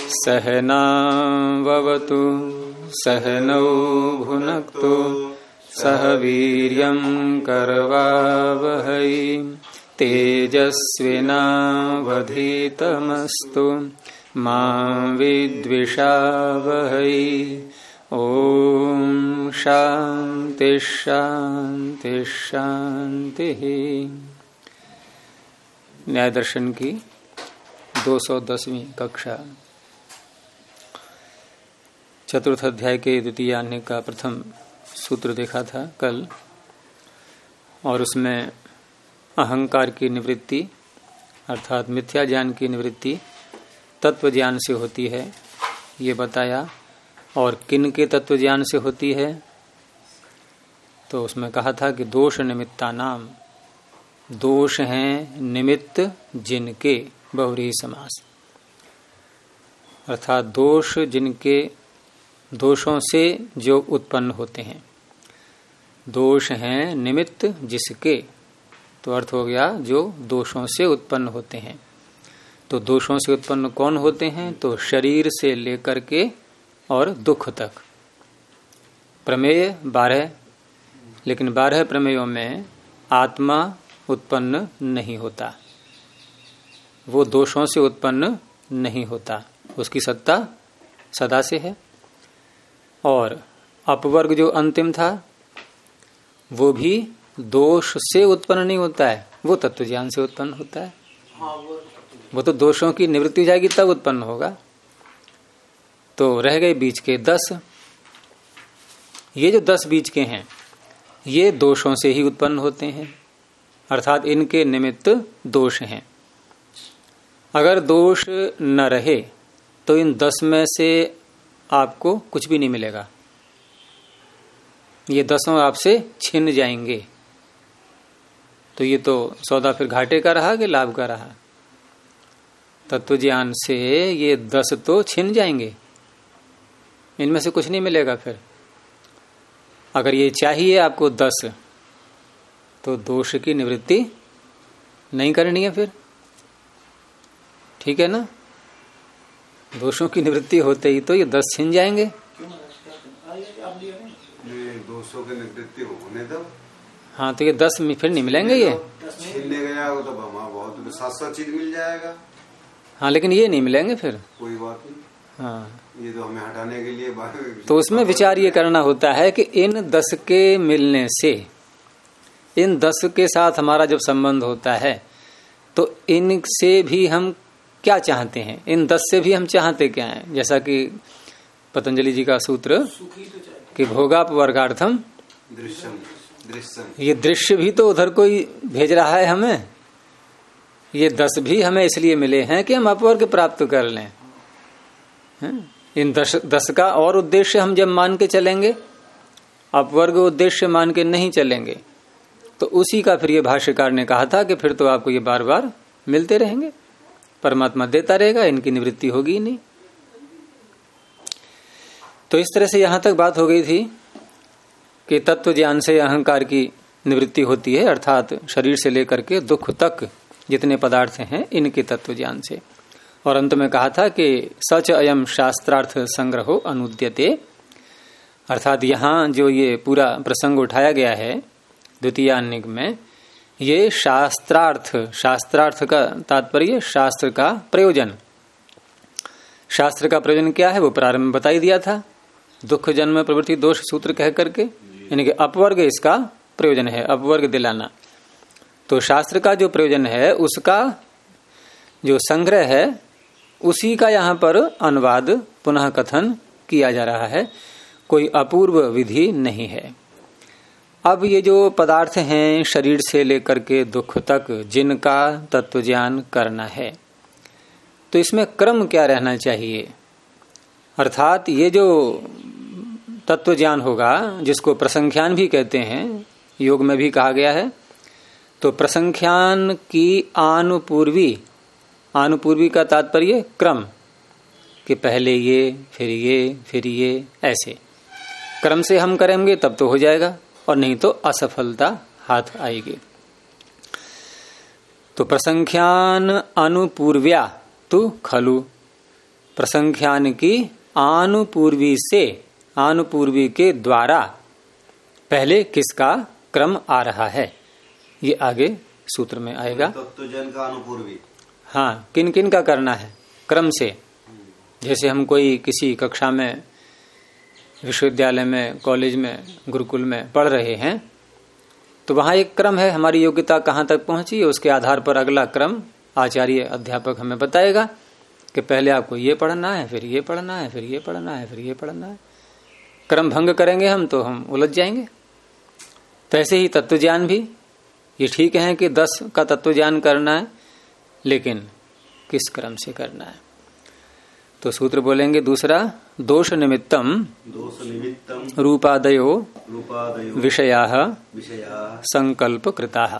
सहनाववतु सहनौ भुनक्तु सह वीर्यं करवावहै तेजस्विनावधीतमस्तु मा विद्विषावहै। ओम शांति शांति शांति। न्याय दर्शन की 210वीं कक्षा, चतुर्थ अध्याय के द्वितीय अन्य का प्रथम सूत्र देखा था कल, और उसमें अहंकार की निवृत्ति अर्थात मिथ्या ज्ञान की निवृत्ति तत्व ज्ञान से होती है ये बताया। और किन के तत्व ज्ञान से होती है तो उसमें कहा था कि दोष निमित्ता नाम, दोष हैं निमित्त जिनके, बहुव्रीहि समास, अर्थात दोष जिनके, दोषों से जो उत्पन्न होते हैं। दोष हैं निमित्त जिसके, तो अर्थ हो गया जो दोषों से उत्पन्न होते हैं। तो दोषों से उत्पन्न कौन होते हैं? तो शरीर से लेकर के और दुख तक। प्रमेय 12, लेकिन 12 प्रमेयों में आत्मा उत्पन्न नहीं होता, वो दोषों से उत्पन्न नहीं होता, उसकी सत्ता सदा से है। और अपवर्ग जो अंतिम था वो भी दोष से उत्पन्न नहीं होता है, वो तत्व ज्ञान से उत्पन्न होता है। वो तो दोषों की निवृत्ति हो जाएगी तब उत्पन्न होगा। तो रह गए बीच के 10। ये जो 10 बीच के हैं ये दोषों से ही उत्पन्न होते हैं, अर्थात इनके निमित्त दोष हैं। अगर दोष न रहे तो इन 10 में से आपको कुछ भी नहीं मिलेगा, ये 10 आपसे छिन जाएंगे। तो ये तो सौदा फिर घाटे का रहा कि लाभ का रहा? तत्व ज्ञान से ये 10 तो छिन जाएंगे, इनमें से कुछ नहीं मिलेगा। फिर अगर ये चाहिए आपको 10 तो दोष की निवृत्ति नहीं करनी है फिर, ठीक है ना? दोषों की निवृत्ति होते ही तो ये 10 छिन जाएंगे। दोषों की निवृत्ति होने दो। हाँ, तो ये 10 फिर नहीं मिलेंगे, ये छीनने गया वो तो बहुत 700 चीज मिल जाएगा। हाँ, लेकिन ये नहीं मिलेंगे फिर, कोई बात नहीं। हाँ, ये तो हमें हटाने के लिए तो उसमें विचार ये करना होता है कि इन 10 के मिलने से, इन 10 के साथ हमारा जब संबंध होता है तो इनसे भी हम क्या चाहते हैं, इन 10 से भी हम चाहते क्या हैं? जैसा कि पतंजलि जी का सूत्र कि भोगापवर्गार्थम दृश्यम, ये दृश्य भी तो उधर कोई भेज रहा है हमें। ये 10 भी हमें इसलिए मिले हैं कि हम अपवर्ग प्राप्त कर लें। इन 10 का और उद्देश्य हम जब मान के चलेंगे, अपवर्ग उद्देश्य मान के नहीं चलेंगे, तो उसी का फिर ये भाष्यकार ने कहा था कि फिर तो आपको ये बार बार मिलते रहेंगे, परमात्मा देता रहेगा, इनकी निवृत्ति होगी ही नहीं। तो इस तरह से यहां तक बात हो गई थी कि तत्व ज्ञान से अहंकार की निवृत्ति होती है, अर्थात शरीर से लेकर के दुख तक जितने पदार्थ हैं इनके तत्व ज्ञान से। और अंत में कहा था कि सच अयम शास्त्रार्थ संग्रहो अनुद्यते, अर्थात यहाँ जो ये पूरा प्रसंग उठाया गया है द्वितीय अन्य में, ये शास्त्रार्थ, शास्त्रार्थ का तात्पर्य शास्त्र का प्रयोजन। शास्त्र का प्रयोजन क्या है वो प्रारंभ में बता ही दिया था, दुख जन्म प्रवृत्ति दोष सूत्र कह करके, यानी कि अपवर्ग इसका प्रयोजन है, अपवर्ग दिलाना। तो शास्त्र का जो प्रयोजन है उसका जो संग्रह है उसी का यहाँ पर अनुवाद पुनः कथन किया जा रहा है, कोई अपूर्व विधि नहीं है। अब ये जो पदार्थ हैं शरीर से लेकर के दुख तक जिनका तत्व ज्ञान करना है, तो इसमें क्रम क्या रहना चाहिए? अर्थात ये जो तत्व ज्ञान होगा जिसको प्रसंख्यान भी कहते हैं, योग में भी कहा गया है, तो प्रसंख्यान की आनुपूर्वी, आनुपूर्वी का तात्पर्य क्रम, कि पहले ये फिर ये फिर ये, ऐसे क्रम से हम करेंगे तब तो हो जाएगा, और नहीं तो असफलता हाथ आएगी। तो प्रसंख्यान अनुपूर्व्या तु खलु, प्रसंख्यान की आनुपूर्वी से, आनुपूर्वी के द्वारा पहले किसका क्रम आ रहा है, ये आगे सूत्र में आएगा। तत्वज्ञान का अनुपूर्वी, हाँ, किन किन का करना है क्रम से। जैसे हम कोई किसी कक्षा में, विश्वविद्यालय में, कॉलेज में, गुरुकुल में पढ़ रहे हैं, तो वहां एक क्रम है, हमारी योग्यता कहाँ तक पहुंची, उसके आधार पर अगला क्रम आचार्य अध्यापक हमें बताएगा कि पहले आपको ये पढ़ना है, फिर ये पढ़ना है, फिर ये पढ़ना है, फिर ये पढ़ना है। क्रम भंग करेंगे हम तो हम उलझ जाएंगे। तो ऐसे ही तत्वज्ञान भी, ये ठीक है कि 10 का तत्वज्ञान करना है, लेकिन किस क्रम से करना है। तो सूत्र बोलेंगे दूसरा, दोष निमित्तम रूपादयो विषयाः संकल्प कृताः।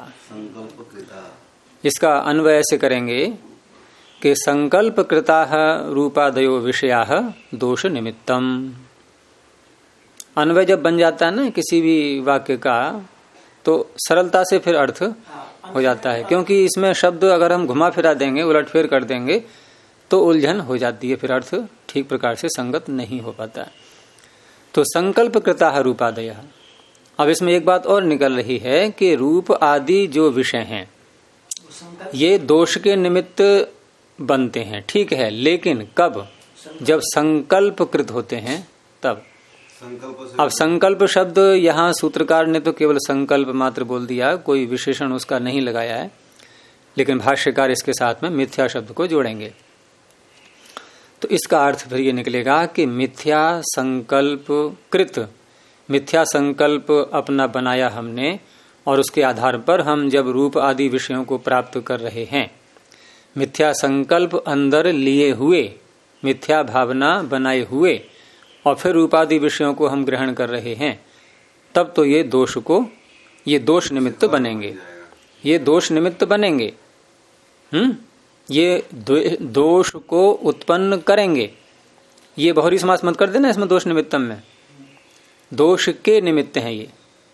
इसका अन्वय से करेंगे कि संकल्प कृताः रूपादयो विषयाः दोष निमित्तम। अन्वय जब बन जाता है ना किसी भी वाक्य का, तो सरलता से फिर अर्थ हो जाता है, क्योंकि इसमें शब्द अगर हम घुमा फिरा देंगे, उलटफेर कर देंगे, तो उलझन हो जाती है, फिर अर्थ ठीक प्रकार से संगत नहीं हो पाता। तो संकल्प कृताः रूपादयः। अब इसमें एक बात और निकल रही है कि रूप आदि जो विषय हैं ये दोष के निमित्त बनते हैं, ठीक है, लेकिन कब, जब संकल्प कृत होते हैं तब। अब संकल्प शब्द यहाँ सूत्रकार ने तो केवल संकल्प मात्र बोल दिया, कोई विशेषण उसका नहीं लगाया है, लेकिन भाष्यकार इसके साथ में मिथ्या शब्द को जोड़ेंगे। तो इसका अर्थ फिर ये निकलेगा कि मिथ्या संकल्प कृत, मिथ्या संकल्प अपना बनाया हमने, और उसके आधार पर हम जब रूप आदि विषयों को प्राप्त कर रहे हैं, मिथ्या संकल्प अंदर लिए हुए, मिथ्या भावना बनाए हुए, और फिर रूपादि विषयों को हम ग्रहण कर रहे हैं, तब तो ये दोष को, ये दोष निमित्त बनेंगे, ये दोष निमित्त बनेंगे। ये दोष को उत्पन्न करेंगे। ये बहुरी समास मत कर देना इसमें, दोष निमित्तम में दोष के निमित्त हैं, ये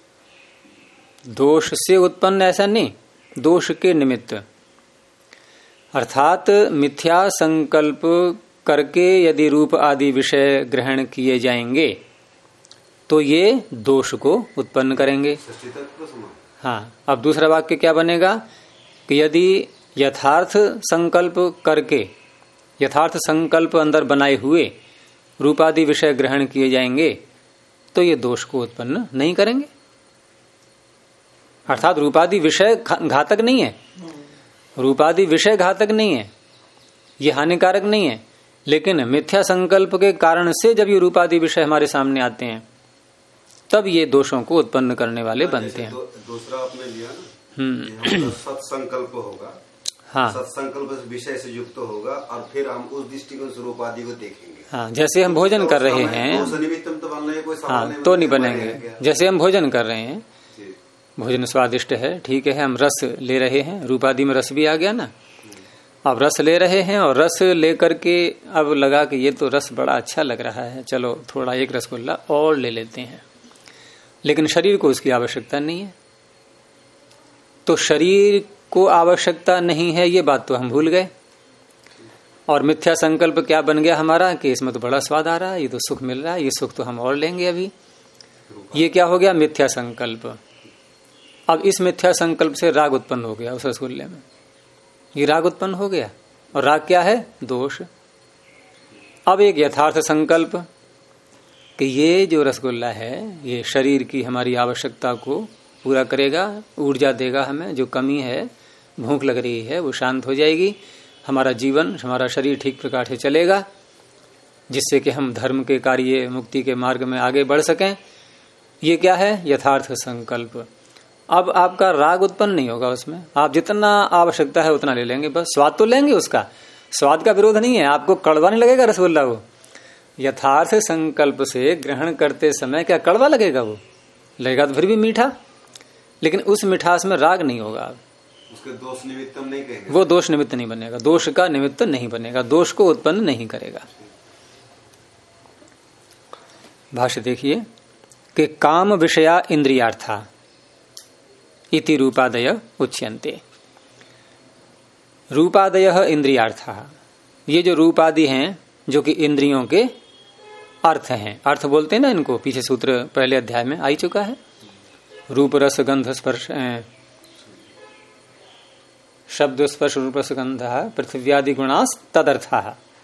दोष से उत्पन्न ऐसा नहीं, दोष के निमित्त। अर्थात मिथ्या संकल्प करके यदि रूप आदि विषय ग्रहण किए जाएंगे तो ये दोष को उत्पन्न करेंगे। हाँ, अब दूसरा वाक्य क्या बनेगा कि यदि यथार्थ संकल्प करके, यथार्थ संकल्प अंदर बनाए हुए रूपादि विषय ग्रहण किए जाएंगे तो ये दोष को उत्पन्न नहीं करेंगे। अर्थात रूपादि विषय घातक नहीं है, रूपादि विषय घातक नहीं है, ये हानिकारक नहीं है, लेकिन मिथ्या संकल्प के कारण से जब ये रूपादि विषय हमारे सामने आते हैं तब ये दोषों को उत्पन्न करने वाले बनते हैं। दूसरा आपने लिया ना, सत्संकल्प होगा, हाँ, सत्संकल्प विषय से युक्त होगा, और फिर हम उस दृष्टिकोण से रूपादि को देखेंगे। हाँ, जैसे हम भोजन कर रहे हैं, हाँ, तो नहीं बनेंगे। जैसे हम भोजन कर रहे हैं, भोजन स्वादिष्ट है, ठीक है, हम रस ले रहे हैं, रूपादि में रस भी आ गया ना। अब रस ले रहे हैं और रस लेकर के अब लगा कि ये तो रस बड़ा अच्छा लग रहा है, चलो थोड़ा एक रसगुल्ला और ले लेते हैं, लेकिन शरीर को उसकी आवश्यकता नहीं है। तो शरीर को आवश्यकता नहीं है ये बात तो हम भूल गए, और मिथ्या संकल्प क्या बन गया हमारा कि इसमें तो बड़ा स्वाद आ रहा है, ये तो सुख मिल रहा है, ये सुख तो हम और लेंगे अभी। ये क्या हो गया, मिथ्या संकल्प। अब इस मिथ्या संकल्प से राग उत्पन्न हो गया उस रसगुल्ले में, ये राग उत्पन्न हो गया, और राग क्या है, दोष। अब एक यथार्थ संकल्प कि ये जो रसगुल्ला है ये शरीर की हमारी आवश्यकता को पूरा करेगा, ऊर्जा देगा, हमें जो कमी है, भूख लग रही है वो शांत हो जाएगी, हमारा जीवन, हमारा शरीर ठीक प्रकार से चलेगा, जिससे कि हम धर्म के कार्य, मुक्ति के मार्ग में आगे बढ़ सकें। ये क्या है, यथार्थ संकल्प। अब आपका राग उत्पन्न नहीं होगा उसमें, आप जितना आवश्यकता है उतना ले लेंगे, बस स्वाद तो लेंगे, उसका स्वाद का विरोध नहीं है, आपको कड़वा नहीं लगेगा रसगुल्ला। वो यथार्थ संकल्प से ग्रहण करते समय क्या कड़वा लगेगा, वो लगेगा तो फिर भी मीठा, लेकिन उस मिठास में राग नहीं होगा। उसके दोष निमित्त नहीं कहेंगे, वो दोष निमित्त नहीं बनेगा, दोष का निमित्त नहीं बनेगा, दोष को उत्पन्न नहीं करेगा। भाष्य देखिए कि काम विषया इंद्रियार्था इति रूपादय उच्यन्ते। रूपादय इंद्रियार्था, ये जो रूपादि हैं जो कि इंद्रियों के अर्थ हैं। अर्थ बोलते हैं ना इनको, पीछे सूत्र पहले अध्याय में आ ही चुका है। रूप रस गंध स्पर्श, शब्द स्पर्श रूप रस गंध पृथ्व्यादि गुणास तदर्था।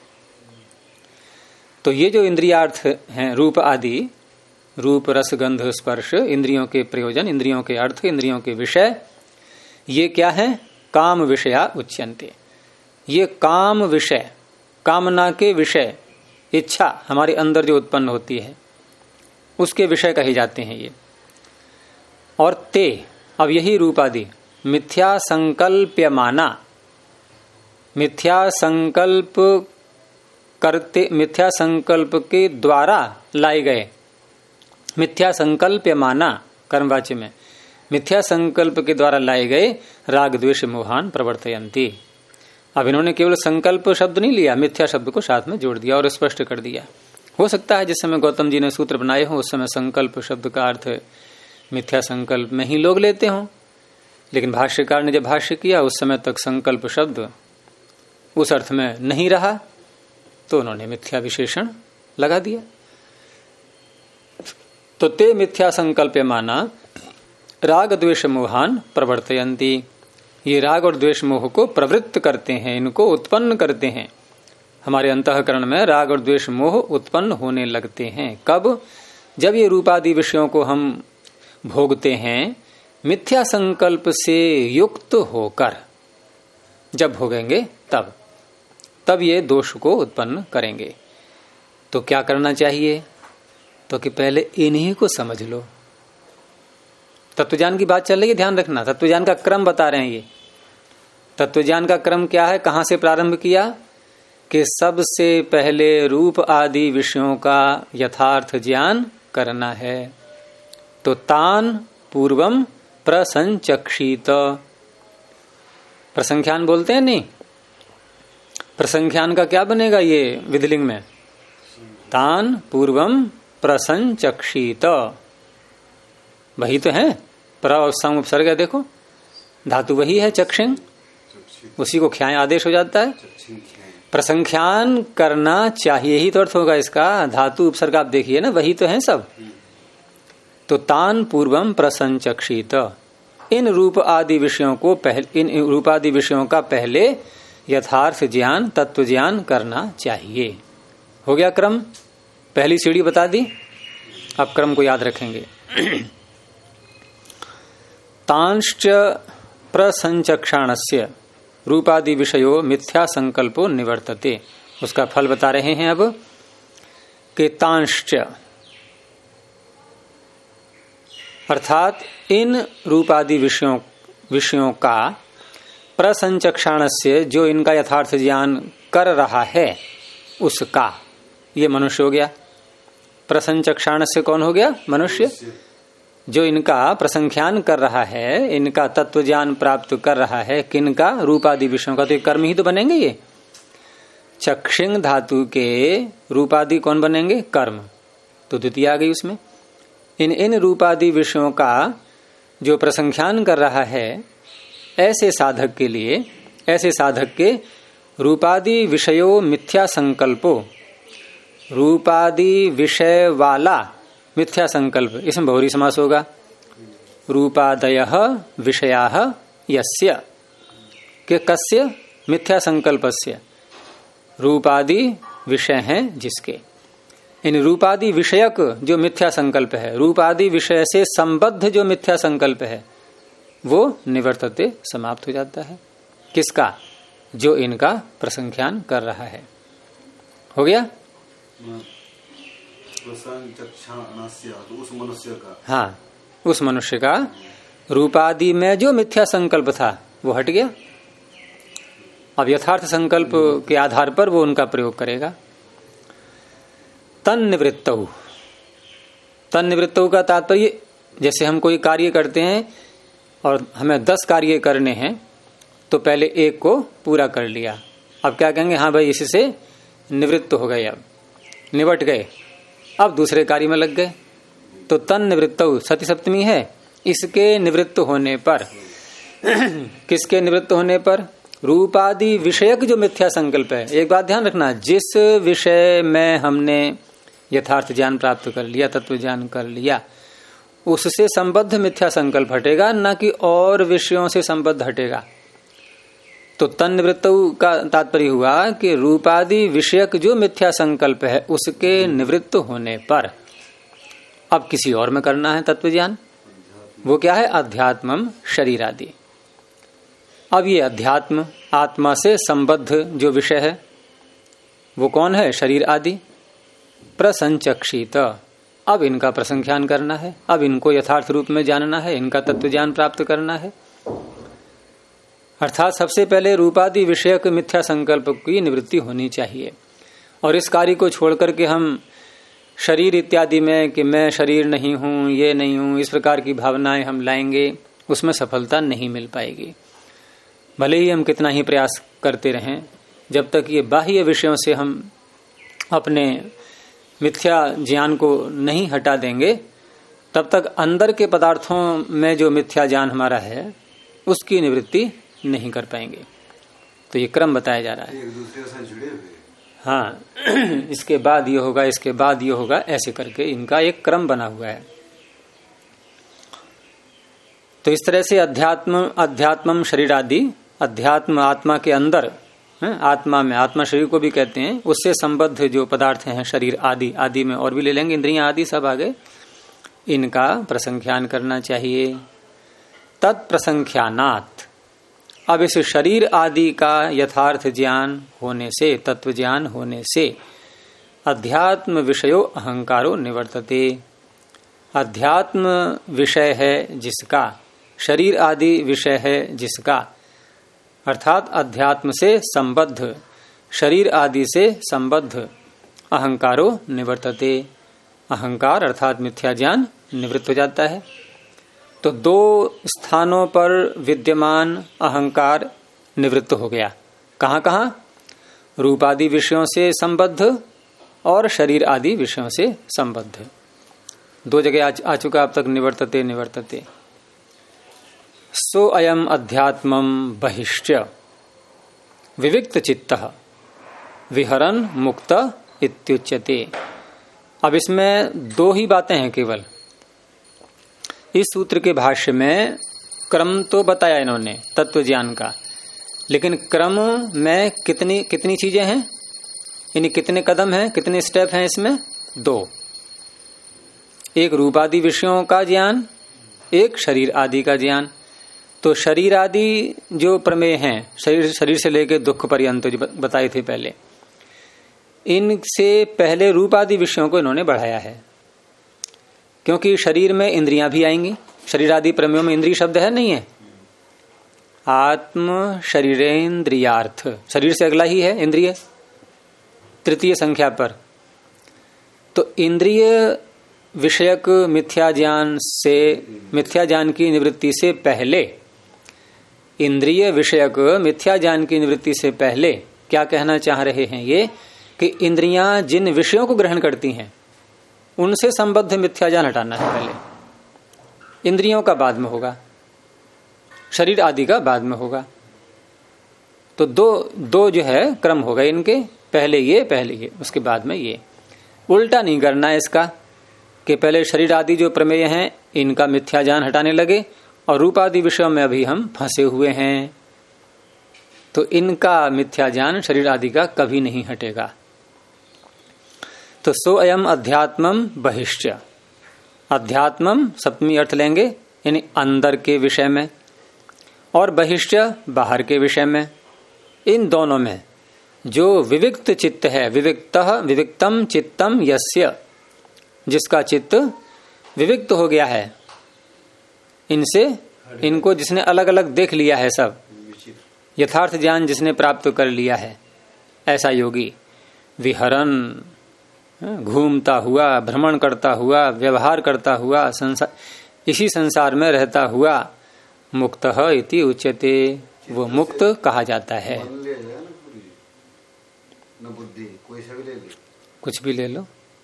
तो ये जो इंद्रियार्थ हैं रूप आदि, रूप रस गंध स्पर्श, इंद्रियों के प्रयोजन, इंद्रियों के अर्थ, इंद्रियों के विषय, ये क्या है? काम विषया उच्यन्ते। ये काम विषय, कामना के विषय, इच्छा हमारे अंदर जो उत्पन्न होती है उसके विषय कहे जाते हैं ये। और ते, अब यही रूप आदि मिथ्या संकल्प्यमाना, मिथ्या संकल्प करते, मिथ्या संकल्प के द्वारा लाए गए, मिथ्या संकल्प्यमाना कर्मवाच्य में, मिथ्या संकल्प के द्वारा लाए गए राग द्वेष मोहान प्रवर्तयन्ति। अब इन्होंने केवल संकल्प शब्द नहीं लिया, मिथ्या शब्द को साथ में जोड़ दिया और स्पष्ट कर दिया। हो सकता है जिस समय गौतम जी ने सूत्र बनाए हो उस समय संकल्प शब्द का अर्थ मिथ्या संकल्प में ही लोग लेते हों, लेकिन भाष्यकार ने जब भाष्य किया उस समय तक संकल्प शब्द उस अर्थ में नहीं रहा, तो उन्होंने मिथ्या विशेषण लगा दिया। तो ते मिथ्या संकल्प्यमाना राग द्वेष मोहान प्रवर्तयन्ति। ये राग और द्वेष मोह को प्रवृत्त करते हैं, इनको उत्पन्न करते हैं। हमारे अंतःकरण में राग और द्वेष मोह उत्पन्न होने लगते हैं। कब? जब ये रूपादि विषयों को हम भोगते हैं मिथ्या संकल्प से युक्त होकर, जब भोगेंगे तब ये दोष को उत्पन्न करेंगे। तो क्या करना चाहिए? तो कि पहले इन्हीं को समझ लो। तत्वज्ञान की बात चल रही है, ध्यान रखना। तत्वज्ञान का क्रम बता रहे हैं ये। तत्वज्ञान का क्रम क्या है? कहां से प्रारंभ किया? कि सबसे पहले रूप आदि विषयों का यथार्थ ज्ञान करना है। तो तान पूर्वम प्रसंचक्षित, प्रसंख्यान बोलते हैं नहीं, प्रसंख्यान का क्या बनेगा ये विधिलिंग में? तान पूर्वम प्रसंचक्षित, वही तो है। प्र और सम उपसर्ग है, देखो धातु वही है, चक्षिंग, उसी को ख्याय आदेश हो जाता है। प्रसंख्यान करना चाहिए ही तो अर्थ होगा इसका। धातु उपसर्ग आप देखिए ना, वही तो है सब। तो तान पूर्वम प्रसंचक्षित, इन रूप आदि विषयों को पहले, इन रूपादि विषयों का पहले यथार्थ ज्ञान, तत्व ज्ञान करना चाहिए। हो गया क्रम, पहली सीढ़ी बता दी। अब क्रम को याद रखेंगे। तांश्च प्रसंचक्षाणस्य रूपादि विषयो मिथ्या संकल्पो निवर्तते। उसका फल बता रहे हैं अब कि तांश्च अर्थात इन रूपादि विषयों का प्रसंचक्षाण से, जो इनका यथार्थ ज्ञान कर रहा है उसका, ये मनुष्य हो गया। प्रसंचक्षाण से कौन हो गया? मनुष्य। जो इनका प्रसंख्यान कर रहा है, इनका तत्व ज्ञान प्राप्त कर रहा है, किनका? रूपादि विषयों का। तो कर्म ही तो बनेंगे ये। चक्षिंग धातु के रूपादि कौन बनेंगे? कर्म। तो द्वितीय आ गई उसमें। इन रूपादि विषयों का जो प्रसंख्यान कर रहा है, ऐसे साधक के लिए, ऐसे साधक के रूपादि विषयो मिथ्या संकल्पो, रूपादि विषय वाला मिथ्या संकल्प, इसमें बहुरी समास होगा। रूपादयः विषयाः यस्य, के कस्य? मिथ्या संकल्पस्य। रूपादि विषय हैं जिसके। इन रूपादि विषयक जो मिथ्या संकल्प है, रूपादि विषय से संबद्ध जो मिथ्या संकल्प है, वो निवर्तते, समाप्त हो जाता है। किसका? जो इनका प्रसंख्यान कर रहा है। हो गया? उस मनुष्य का, हाँ, उस मनुष्य का रूपादि में जो मिथ्या संकल्प था वो हट गया। अब यथार्थ संकल्प के आधार पर वो उनका प्रयोग करेगा। तन निवृत्तौ का तात्पर्य, जैसे हम कोई कार्य करते हैं और हमें 10 कार्य करने हैं, तो पहले एक को पूरा कर लिया, अब क्या कहेंगे? हाँ भाई, इससे निवृत्त हो गए, अब निवट गए, अब दूसरे कार्य में लग गए। तो तन निवृत्तौ सती सप्तमी है। इसके निवृत्त होने पर किसके निवृत्त होने पर? रूपादि विषयक जो मिथ्या संकल्प है, एक बात ध्यान रखना, जिस विषय में हमने यथार्थ ज्ञान प्राप्त कर लिया, तत्व ज्ञान कर लिया, उससे संबद्ध मिथ्या संकल्प हटेगा, न कि और विषयों से संबद्ध हटेगा। तो तन्निवृत्त का तात्पर्य हुआ कि रूपादि विषयक जो मिथ्या संकल्प है उसके निवृत्त होने पर अब किसी और में करना है तत्व ज्ञान। वो क्या है? अध्यात्मम शरीर आदि। अब ये अध्यात्म, आत्मा से संबद्ध जो विषय है वो कौन है? शरीर आदि। प्रसंचक्षित, अब इनका प्रसंख्यान करना है, अब इनको यथार्थ रूप में जानना है, इनका तत्व ज्ञान प्राप्त करना है। अर्थात सबसे पहले रूपादि विषयक मिथ्या संकल्प की निवृत्ति होनी चाहिए। और इस कार्य को छोड़कर के हम शरीर इत्यादि में कि मैं शरीर नहीं हूं, ये नहीं हूं, इस प्रकार की भावनाएं हम लाएंगे, उसमें सफलता नहीं मिल पाएगी। भले ही हम कितना ही प्रयास करते रहें, जब तक ये बाह्य विषयों से हम अपने मिथ्या ज्ञान को नहीं हटा देंगे, तब तक अंदर के पदार्थों में जो मिथ्या ज्ञान हमारा है उसकी निवृत्ति नहीं कर पाएंगे। तो ये क्रम बताया जा रहा है, एक दूसरे से जुड़े हुए। हाँ इसके बाद ये होगा, इसके बाद ये होगा, ऐसे करके इनका एक क्रम बना हुआ है। तो इस तरह से अध्यात्मम शरीर आदि, अध्यात्म आत्मा के अंदर, आत्मा में, आत्मा शरीर को भी कहते हैं, उससे संबद्ध जो पदार्थ हैं शरीर आदि, आदि में और भी ले लेंगे, इंद्रियां आदि सब आ गए, इनका प्रसंख्यान करना चाहिए। तत्प्रसंख्यानात्, अब इस शरीर आदि का यथार्थ ज्ञान होने से, तत्व ज्ञान होने से अध्यात्म विषयो अहंकारो निवर्तते। अध्यात्म विषय है जिसका, शरीर आदि विषय है जिसका, अर्थात अध्यात्म से संबद्ध, शरीर आदि से संबद्ध अहंकारो निवर्तते। अहंकार अर्थात मिथ्या ज्ञान निवृत्त हो जाता है। तो दो स्थानों पर विद्यमान अहंकार निवृत्त हो गया। कहाँ कहाँ? रूपादि विषयों से संबद्ध और शरीर आदि विषयों से संबद्ध, दो जगह आ चुका अब तक, निवर्तते निवर्तते। सो अयम अध्यात्मम बहिश्च विविक्त चित्तः विहरन मुक्त इत्युच्यते। अब इसमें दो ही बातें हैं केवल। इस सूत्र के भाष्य में क्रम तो बताया इन्होंने तत्व ज्ञान का, लेकिन क्रम में कितनी चीजें हैं, यानी कितने कदम हैं, कितने स्टेप हैं इसमें? दो। एक रूपादि विषयों का ज्ञान, एक शरीर आदि का ज्ञान। तो शरीर आदि जो प्रमेय हैं, शरीर से लेकर दुख पर्यंत जो बताए थे पहले, इनसे पहले रूपादि विषयों को इन्होंने बढ़ाया है, क्योंकि शरीर में इंद्रियां भी आएंगी। शरीर आदि प्रमेयों में इंद्रिय शब्द है, नहीं है? आत्म शरीरेन्द्रियार्थ, शरीर से अगला ही है इंद्रिय, तृतीय संख्या पर। तो इंद्रिय विषयक मिथ्या ज्ञान से, मिथ्या ज्ञान की निवृत्ति से पहले, इंद्रिय विषयक मिथ्या ज्ञान की निवृत्ति से पहले क्या कहना चाह रहे हैं ये, कि इंद्रियां जिन विषयों को ग्रहण करती हैं उनसे संबद्ध मिथ्या ज्ञान हटाना है पहले। इंद्रियों का बाद में होगा, शरीर आदि का बाद में होगा। तो दो जो है क्रम होगा इनके, पहले ये, उसके बाद में ये। उल्टा नहीं करना है इसका, कि पहले शरीर आदि जो प्रमेय हैं इनका मिथ्या ज्ञान हटाने लगे और रूप आदि विषयों में अभी हम फंसे हुए हैं, तो इनका मिथ्या ज्ञान शरीर आदि का कभी नहीं हटेगा। तो सो अयम अध्यात्मम बहिश्च, अध्यात्मम सप्तमी अर्थ लेंगे, यानी अंदर के विषय में, और बहिश्च बाहर के विषय में। इन दोनों में जो विविक्त चित्त है, विविक्तम चित्तम यस्य, जिसका चित्त विविक्त हो गया है इनसे, इनको जिसने अलग अलग देख लिया है, सब यथार्थ ज्ञान जिसने प्राप्त कर लिया है, ऐसा योगी विहरन, घूमता हुआ, भ्रमण करता हुआ, व्यवहार करता हुआ, इसी संसार में रहता हुआ, मुक्तः इति उच्यते, वो मुक्त कहा जाता है। कुछ भी ले लो,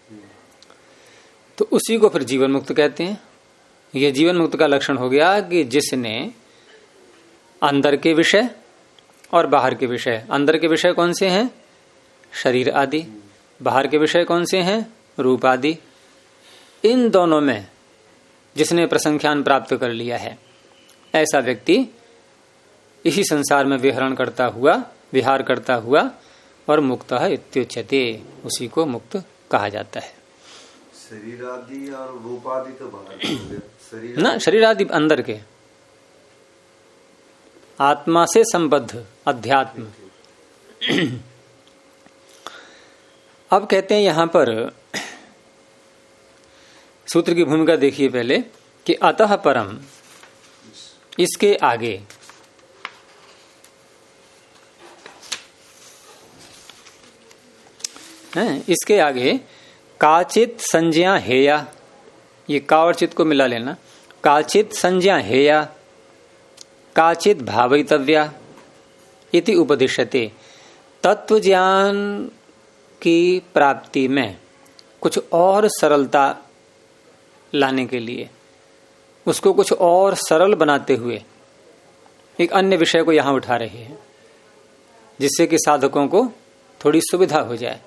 तो उसी को फिर जीवन मुक्त कहते हैं। ये जीवन मुक्त का लक्षण हो गया कि जिसने अंदर के विषय और बाहर के विषय। अंदर के विषय कौन से हैं? शरीर आदि। बाहर के विषय कौन से हैं? रूप आदि। इन दोनों में जिसने प्रसंख्यान प्राप्त कर लिया है, ऐसा व्यक्ति इसी संसार में विहार करता हुआ और मुक्त है इत्युच्यते, उसी को मुक्त कहा जाता है। शरीर आदि और रूप आदि तो बाहर ना, शरीर आदि अंदर के, आत्मा से संबद्ध अध्यात्म। अब कहते हैं यहां पर सूत्र की भूमिका देखिए पहले कि अतः परम, इसके आगे, इसके आगे काचित संज्ञा हेया, ये का और चित को मिला लेना, काचित संज्ञा हेया काचित भावितव्या इति उपदिश्यते। तत्व ज्ञान की प्राप्ति में कुछ और सरलता लाने के लिए, उसको कुछ और सरल बनाते हुए एक अन्य विषय को यहां उठा रहे हैं, जिससे कि साधकों को थोड़ी सुविधा हो जाए।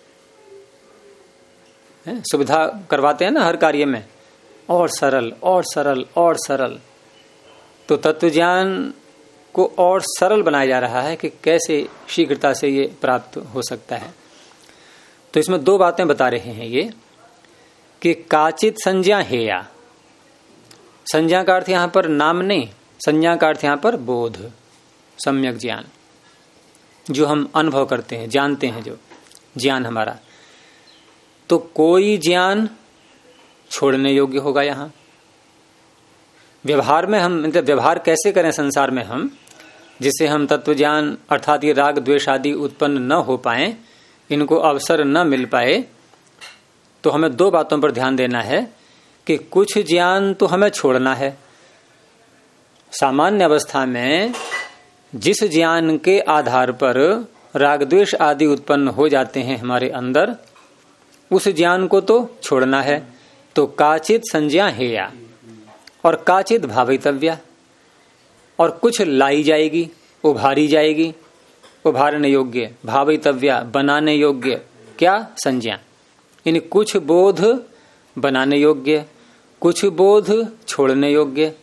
सुविधा करवाते हैं ना हर कार्य में, और सरल और सरल और सरल। तो तत्व ज्ञान को और सरल बनाया जा रहा है कि कैसे शीघ्रता से ये प्राप्त हो सकता है। तो इसमें दो बातें बता रहे हैं ये कि काचित संज्ञा हेया, संज्ञा का अर्थ यहां पर नाम नहीं, संज्ञा का अर्थ यहां पर बोध, सम्यक ज्ञान, जो हम अनुभव करते हैं, जानते हैं, जो ज्ञान हमारा। तो कोई ज्ञान छोड़ने योग्य होगा। यहां व्यवहार में हम, मतलब व्यवहार कैसे करें संसार में हम, जिससे हम तत्व ज्ञान अर्थात ये राग द्वेष आदि उत्पन्न न हो पाए, इनको अवसर न मिल पाए, तो हमें दो बातों पर ध्यान देना है कि कुछ ज्ञान तो हमें छोड़ना है। सामान्य अवस्था में जिस ज्ञान के आधार पर राग द्वेष आदि उत्पन्न हो जाते हैं हमारे अंदर, उस ज्ञान को तो छोड़ना है। तो काचित संज्ञा हेया और काचित भावितव्या, और कुछ लाई जाएगी, उभारी जाएगी, उभारने योग्य, भावितव्या बनाने योग्य, क्या? संज्ञा। यानी कुछ बोध बनाने योग्य, कुछ बोध छोड़ने योग्य।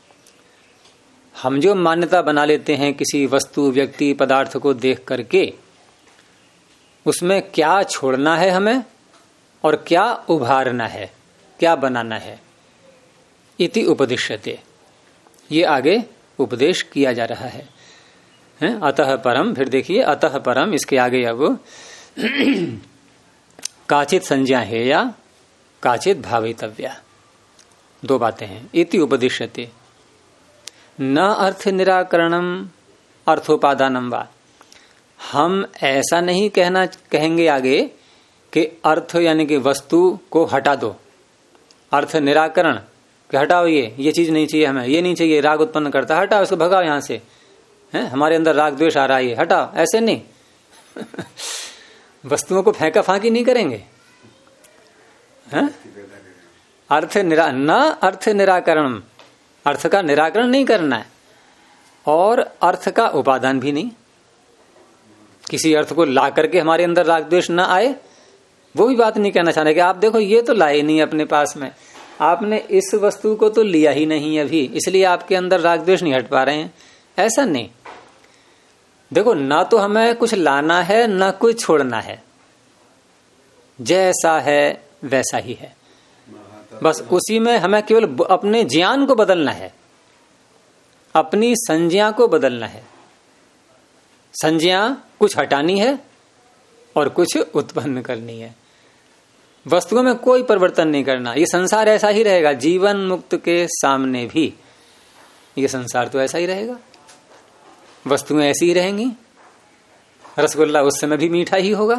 हम जो मान्यता बना लेते हैं किसी वस्तु, व्यक्ति, पदार्थ को देख करके, उसमें क्या छोड़ना है हमें और क्या उभारना है, क्या बनाना है, इति उपदिश्यते, ये आगे उपदेश किया जा रहा है। अतः परम, फिर देखिए अतः परम, इसके आगे अब काचित संज्ञा हेया काचित भावितव्या, दो बातें हैं। इति उपदिश्यते न अर्थ निराकरणम अर्थोपादानम वा, हम ऐसा नहीं कहेंगे आगे कि अर्थ यानी कि वस्तु को हटा दो, अर्थ निराकरण कि हटाओ ये चीज नहीं चाहिए हमें, ये नहीं चाहिए, राग उत्पन्न करता, हटाओ इसको, भगाओ यहां से, हमारे अंदर राग द्वेष आ रहा है, हटाओ, ऐसे नहीं। वस्तुओं को फेंका फांकी नहीं करेंगे। न अर्थ निराकरण, अर्थ का निराकरण नहीं करना है, और अर्थ का उपादान भी नहीं। किसी अर्थ को ला करके हमारे अंदर राग द्वेष न आए, वो भी बात नहीं कहना चाह रहे कि आप देखो ये तो लाए नहीं अपने पास में, आपने इस वस्तु को तो लिया ही नहीं अभी, इसलिए आपके अंदर राग द्वेष नहीं हट पा रहे हैं, ऐसा नहीं। देखो, ना तो हमें कुछ लाना है ना कुछ छोड़ना है, जैसा है वैसा ही है, बस उसी में हमें केवल अपने ज्ञान को बदलना है, अपनी संज्ञा को बदलना है। संज्ञा कुछ हटानी है और कुछ उत्पन्न करनी है। वस्तुओं में कोई परिवर्तन नहीं करना, ये संसार ऐसा ही रहेगा, जीवन मुक्त के सामने भी ये संसार तो ऐसा ही रहेगा, वस्तुएं ऐसी ही रहेंगी। रसगुल्ला उस समय भी मीठा ही होगा,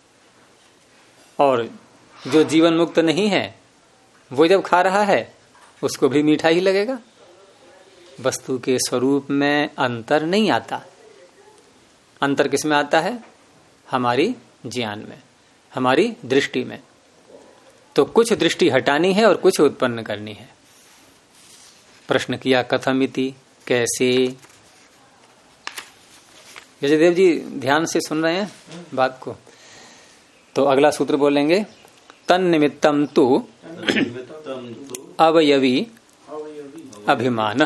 और जो जीवन मुक्त नहीं है वो जब खा रहा है उसको भी मीठा ही लगेगा। वस्तु के स्वरूप में अंतर नहीं आता। अंतर किसमें आता है? हमारी ज्ञान में, हमारी दृष्टि में। तो कुछ दृष्टि हटानी है और कुछ उत्पन्न करनी है। प्रश्न किया कथमिति, कैसे? विजयदेव जी ध्यान से सुन रहे हैं बात को। तो अगला सूत्र बोलेंगे, तन निमित्तम तु अवयवी अभिमान।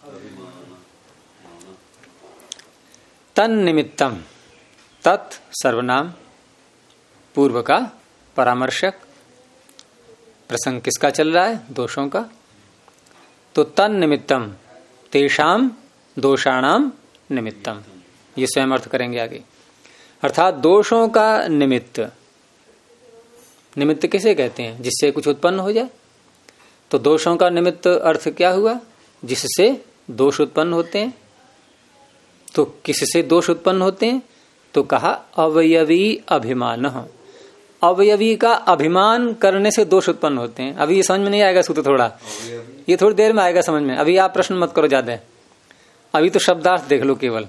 तन निमित्तम, तत् सर्वनाम, पूर्व का परामर्शक, प्रसंग किसका चल रहा है? दोषों का। तो तन निमित्तम, तेषाम दोषाणाम निमित्तम, ये स्वयं अर्थ करेंगे आगे। अर्थात दोषों का निमित्त, निमित्त किसे कहते हैं? जिससे कुछ उत्पन्न हो जाए। तो दोषों का निमित्त अर्थ क्या हुआ? जिससे दोष उत्पन्न होते हैं। तो किससे दोष उत्पन्न होते हैं? तो कहा अवयवी अभिमान। अवयवी का अभिमान करने से दोष उत्पन्न होते हैं। अभी ये समझ में नहीं आएगा सूत्र, थोड़ा ये थोड़ी देर में आएगा समझ में। अभी आप प्रश्न मत करो ज्यादा, अभी तो शब्दार्थ देख लो केवल।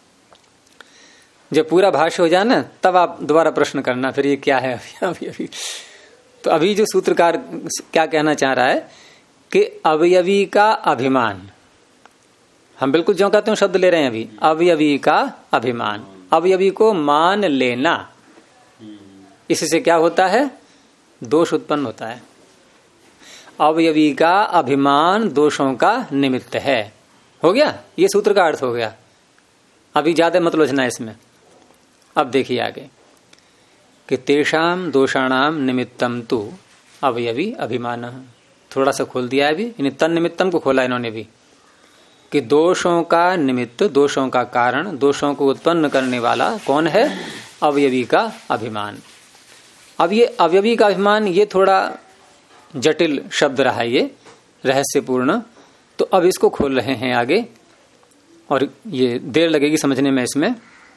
जब पूरा भाष्य हो जाए ना तब आप दोबारा प्रश्न करना, फिर ये क्या है अभी। तो अभी जो सूत्रकार क्या कहना चाह रहा है कि अवयवी का अभिमान, हम बिल्कुल जो कहते हैं शब्द ले रहे हैं अभी, अवयवी का अभिमान, अवयवी को मान लेना, इससे क्या होता है? दोष उत्पन्न होता है। अवयवी का अभिमान दोषों का निमित्त है। हो गया, ये सूत्र का अर्थ हो गया। अभी ज्यादा मत उलझना इसमें। अब देखिए आगे कि तेषाम दोषाणाम निमित्तम तु अवयवी अभिमान। थोड़ा सा खोल दिया है अभी, इन्हें तन निमित्तम को खोला इन्होंने भी, कि दोषों का निमित्त, दोषों का कारण, दोषों को उत्पन्न करने वाला कौन है? अवयवी का अभिमान। अब ये अवयवी का अभिमान, ये थोड़ा जटिल शब्द रहा, ये रहस्यपूर्ण। तो अब इसको खोल रहे हैं आगे, और ये देर लगेगी समझने में इसमें।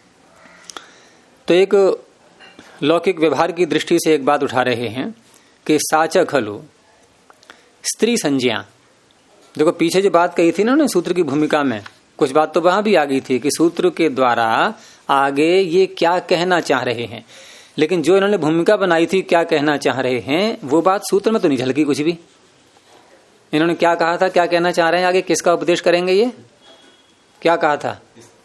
तो एक लौकिक व्यवहार की दृष्टि से एक बात उठा रहे हैं कि साचा खलु, स्त्री संज्ञा। देखो पीछे जो बात कही थी ना सूत्र की भूमिका में, कुछ बात तो वहां भी आ गई थी कि सूत्र के द्वारा आगे ये क्या कहना चाह रहे हैं। लेकिन जो इन्होंने भूमिका बनाई थी क्या कहना चाह रहे हैं, वो बात सूत्र में तो नहीं झलकी कुछ भी। इन्होंने क्या कहा था, क्या कहना चाह रहे हैं आगे, किसका उपदेश करेंगे? ये क्या कहा था?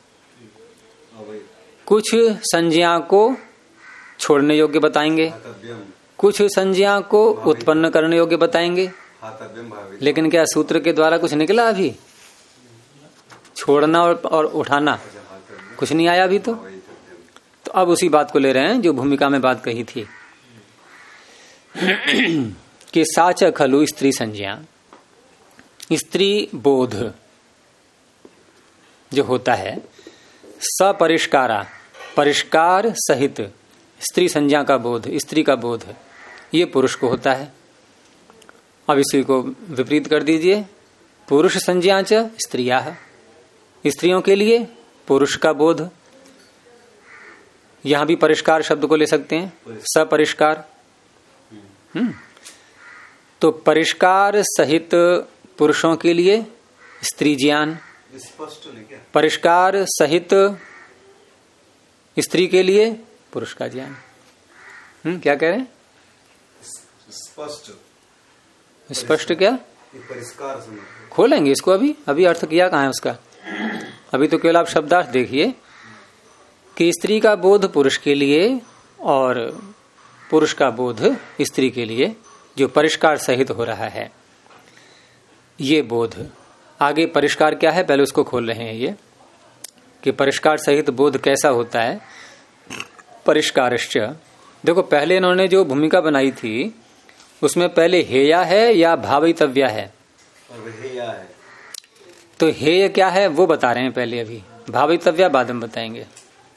कुछ संज्ञा को छोड़ने योग्य बताएंगे, कुछ संज्ञा को उत्पन्न करने योग्य बताएंगे। लेकिन क्या सूत्र के द्वारा कुछ निकला? अभी छोड़ना और उठाना कुछ नहीं आया अभी। तो अब उसी बात को ले रहे हैं जो भूमिका में बात कही थी कि साच खलु स्त्री संज्ञा, स्त्री बोध जो होता है, सपरिष्कारा, परिष्कार सहित स्त्री संज्ञा का बोध, स्त्री का बोध, ये पुरुष को होता है। अब इसी को विपरीत कर दीजिए, पुरुष संज्ञा च स्त्रिया, स्त्रियों के लिए पुरुष का बोध। यहां भी परिष्कार शब्द को ले सकते हैं, सपरिष्कार। तो परिष्कार सहित पुरुषों के लिए स्त्री ज्ञान, परिष्कार सहित स्त्री के लिए पुरुष का ज्ञान। क्या कह रहे हैं? स्पष्ट क्या? परिष्कार खोलेंगे इसको, अभी अर्थ किया कहाँ है उसका। अभी तो केवल आप शब्दार्थ देखिए कि स्त्री का बोध पुरुष के लिए और पुरुष का बोध स्त्री के लिए, जो परिष्कार सहित हो रहा है ये बोध। आगे परिष्कार क्या है पहले उसको खोल रहे हैं ये, कि परिष्कार सहित बोध कैसा होता है। परिष्कारश्च, देखो पहले इन्होंने जो भूमिका बनाई थी उसमें पहले हेया है या भावितव्या है? हेया है। तो हेय क्या है वो बता रहे हैं पहले, अभी भावितव्या बाद में बताएंगे।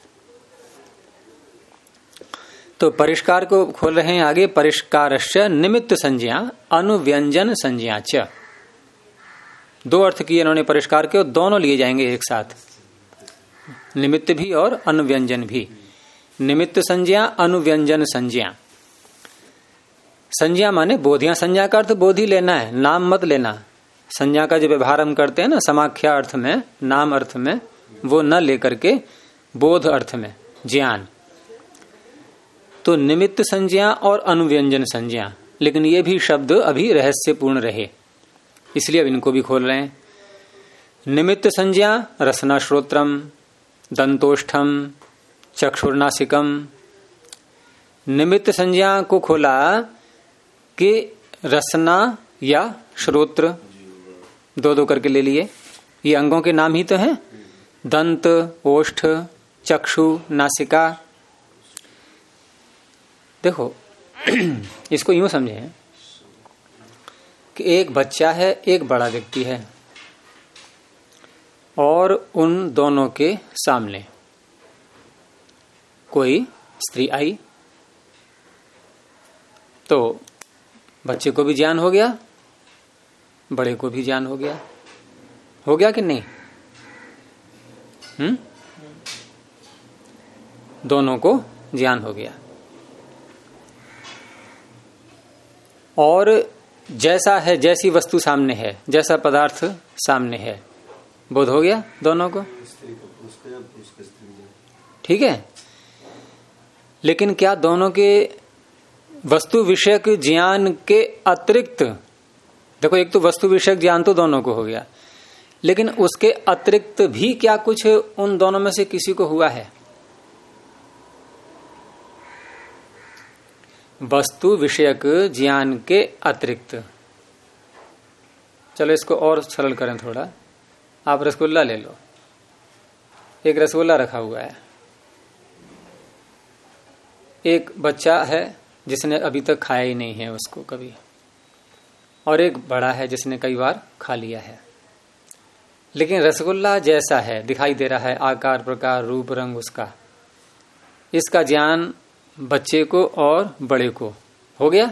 तो परिष्कार को खोल रहे हैं आगे, परिष्कारश्च निमित्त संज्ञा अनुव्यंजन संज्ञा च। दो अर्थ किए इन्होंने परिष्कार के, दोनों लिए जाएंगे एक साथ, निमित्त भी और अनुव्यंजन भी। निमित्त संज्ञा, अनुव्यंजन संज्ञा। संज्ञा माने बोधिया, संज्ञा का अर्थ बोध ही लेना है, नाम मत लेना। संज्ञा का जो व्यवहार हम करते हैं ना समाख्या अर्थ में, नाम अर्थ में, वो न लेकर के बोध अर्थ में, ज्ञान। तो निमित्त संज्ञा और अनुव्यंजन संज्ञा, लेकिन ये भी शब्द अभी रहस्यपूर्ण रहे, इसलिए अब इनको भी खोल रहे हैं। निमित्त संज्ञा रसना श्रोत्रम, दंतोष्ठम, चक्षुर्नासिकम। निमित्त संज्ञा को खोला कि रसना या श्रोत्र, दो दो करके ले लिए। ये अंगों के नाम ही तो हैं, दंत, ओष्ठ, चक्षु, नासिका। देखो इसको यूं समझें कि एक बच्चा है, एक बड़ा व्यक्ति है, और उन दोनों के सामने कोई स्त्री आई, तो बच्चे को भी ज्ञान हो गया, बड़े को भी ज्ञान हो गया। हो गया कि नहीं? दोनों को ज्ञान हो गया। और जैसा है, जैसी वस्तु सामने है, जैसा पदार्थ सामने है, बोध हो गया दोनों को। ठीक है, लेकिन क्या दोनों के वस्तु विषयक ज्ञान के अतिरिक्त, देखो एक तो वस्तु विषयक ज्ञान तो दोनों को हो गया, लेकिन उसके अतिरिक्त भी क्या कुछ उन दोनों में से किसी को हुआ है? वस्तु विषयक ज्ञान के अतिरिक्त। चलो इसको और सरल करें थोड़ा। आप रसगुल्ला ले लो, एक रसगुल्ला रखा हुआ है, एक बच्चा है जिसने अभी तक खाया ही नहीं है उसको कभी, और एक बड़ा है जिसने कई बार खा लिया है। लेकिन रसगुल्ला जैसा है दिखाई दे रहा है, आकार प्रकार रूप रंग उसका, इसका ज्ञान बच्चे को और बड़े को हो गया।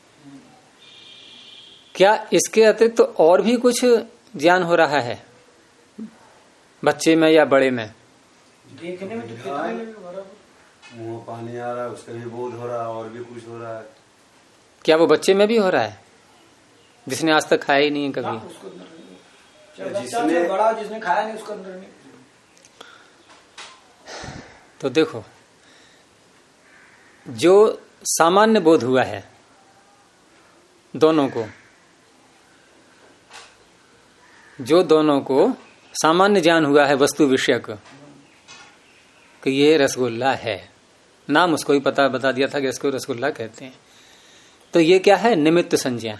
क्या इसके अतिरिक्त तो और भी कुछ ज्ञान हो रहा है बच्चे में या बड़े में? देखने में तो मुंह पानी आ रहा है, उसका भी बोध हो रहा है, और भी कुछ हो रहा है। क्या वो बच्चे में भी हो रहा है जिसने आज तक खाया ही नहीं है कभी? जिसने बड़ा, जिसने खाया नहीं उसका अंदर नहीं। तो देखो, जो सामान्य बोध हुआ है दोनों को, जो दोनों को सामान्य ज्ञान हुआ है वस्तु विषयक कि ये रसगुल्ला है, नाम उसको ही पता बता दिया था कि इसको रसगुल्ला कहते हैं, तो ये क्या है? निमित्त संज्ञा।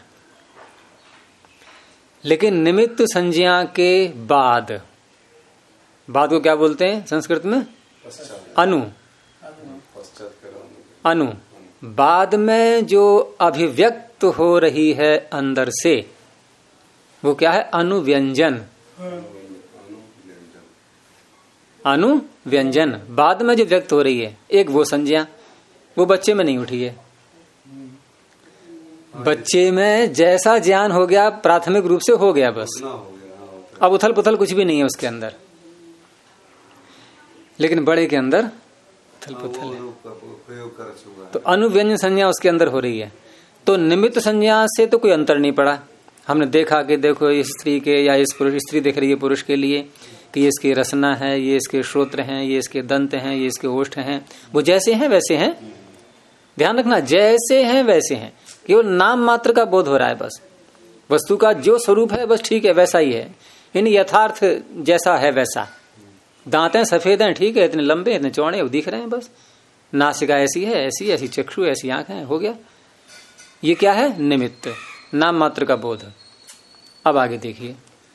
लेकिन निमित्त संज्ञा के बाद को क्या बोलते हैं संस्कृत में? अनु। अनु बाद में जो अभिव्यक्त हो रही है अंदर से, वो क्या है? अनुव्यंजन। अनुव्यंजन बाद में जो व्यक्त हो रही है, एक वो संज्ञा, वो बच्चे में नहीं उठी है। बच्चे में जैसा ज्ञान हो गया प्राथमिक रूप से हो गया, बस अब उथल पुथल कुछ भी नहीं है उसके अंदर। लेकिन बड़े के अंदर उथल पुथल है, तो अनुव्यंजन संज्ञा उसके अंदर हो रही है। तो निमित्त संज्ञा से तो कोई अंतर नहीं पड़ा। हमने देखा कि देखो इस स्त्री के या इस पुरुष, स्त्री दिख रही है पुरुष के लिए कि ये इसकी रसना है, ये इसके श्रोत्र हैं, ये इसके दंत हैं, ये इसके ओष्ठ हैं, वो जैसे हैं वैसे हैं। ध्यान रखना, जैसे हैं वैसे हैं, केवल नाम मात्र का बोध हो रहा है, बस वस्तु का जो स्वरूप है बस ठीक है वैसा ही है, यानी यथार्थ जैसा है वैसा। दांत हैं सफेद हैं, ठीक है, इतने लंबे इतने चौड़े दिख रहे हैं, बस नासिका ऐसी है, ऐसी ऐसी चक्षु, ऐसी आंखें हैं, हो गया। ये क्या है? निमित्त, नाम मात्र का बोध। अब आगे देखिए,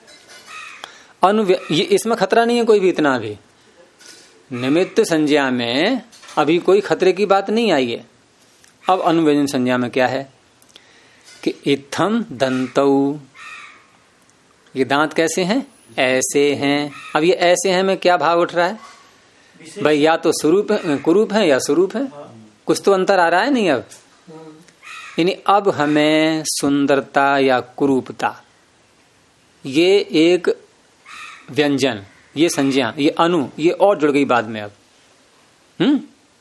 ये इसमें खतरा नहीं है कोई भी इतना भी। निमित्त संज्ञा में अभी कोई खतरे की बात नहीं आई है। अब अनुव्यंजन संज्ञा में क्या है कि इत्थम दंतौ, ये दांत कैसे हैं? ऐसे हैं। अब ये ऐसे हैं में क्या भाव उठ रहा है भाई? या तो स्वरूप है, कुरूप है या स्वरूप है, कुछ तो अंतर आ रहा है नहीं। अब यानी अब हमें सुंदरता या कुरूपता, ये एक व्यंजन, ये संज्ञा, ये अनु, ये और जुड़ गई बाद में। अब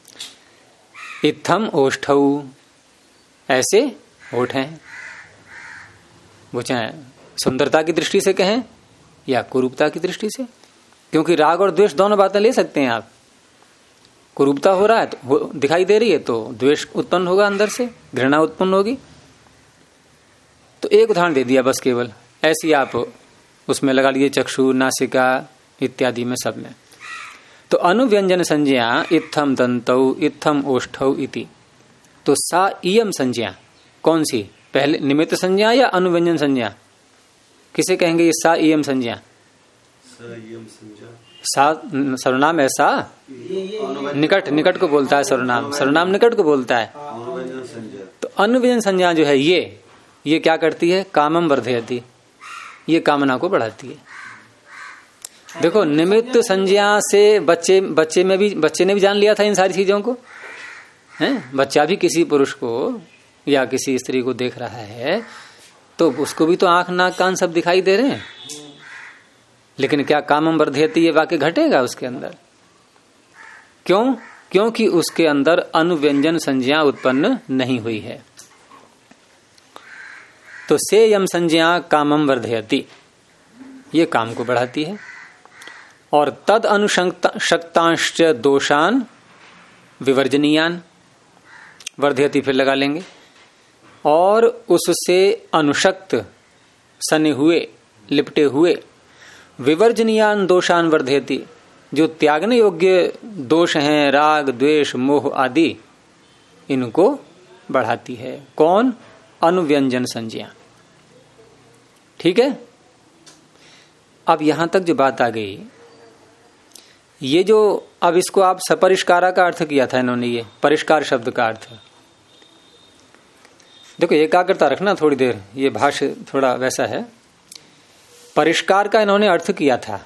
इत्थम ओष्ठौ, ऐसे ओठ हैं, वो चाहे सुंदरता की दृष्टि से कहें या कुरूपता की दृष्टि से, क्योंकि राग और द्वेष दोनों बातें ले सकते हैं आप। कुरूपता हो रहा है तो दिखाई दे रही है तो द्वेष उत्पन्न होगा, अंदर से घृणा उत्पन्न होगी। तो एक उदाहरण दे दिया बस, केवल ऐसी आप उसमें लगा लीजिए, चक्षु, नासिका इत्यादि में, सब में। तो अनुव्यंजन संज्ञा इत्थम दंतौ इत्थम ओष्ठौ इति। तो सा इयम संज्ञा कौन सी, पहले निमित्त संज्ञा या अनुव्यंजन संज्ञा? किसे कहेंगे ये सा इयम संज्ञा? सा सर्वनाम है, सा निकट, निकट को बोलता है सर्वनाम, सर्वनाम निकट को बोलता है। तो अनुव्यंजन संज्ञा जो है ये क्या करती है? कामम वर्धयति, ये कामना को बढ़ाती है। देखो निमित्त संज्ञा से बच्चे ने भी जान लिया था इन सारी चीजों को, हैं? बच्चा भी किसी पुरुष को या किसी स्त्री को देख रहा है तो उसको भी तो आंख नाक कान सब दिखाई दे रहे हैं, लेकिन क्या कामम वर्धयति ये वाक्य घटेगा उसके अंदर? क्यों? क्योंकि उसके अंदर अनुव्यंजन संज्ञा उत्पन्न नहीं हुई है। तो से यम संज्ञा कामम वर्धयति, ये काम को बढ़ाती है। और तद अनुशक्तांश्च दोषान विवर्जनीयान, वर्धयति फिर लगा लेंगे, और उससे अनुशक्त सने हुए लिपटे हुए विवर्जनीयान दोषान वर्धयति, जो त्यागने योग्य दोष हैं, राग द्वेष मोह आदि, इनको बढ़ाती है। कौन? अनुव्यंजन संज्ञा। ठीक है। अब यहां तक जो बात आ गई, ये जो अब इसको आप सपरिष्कारा का अर्थ किया था इन्होंने, ये परिष्कार शब्द का अर्थ। देखो एकाग्रता रखना थोड़ी देर, ये भाष्य थोड़ा वैसा है। परिष्कार का इन्होंने अर्थ किया था,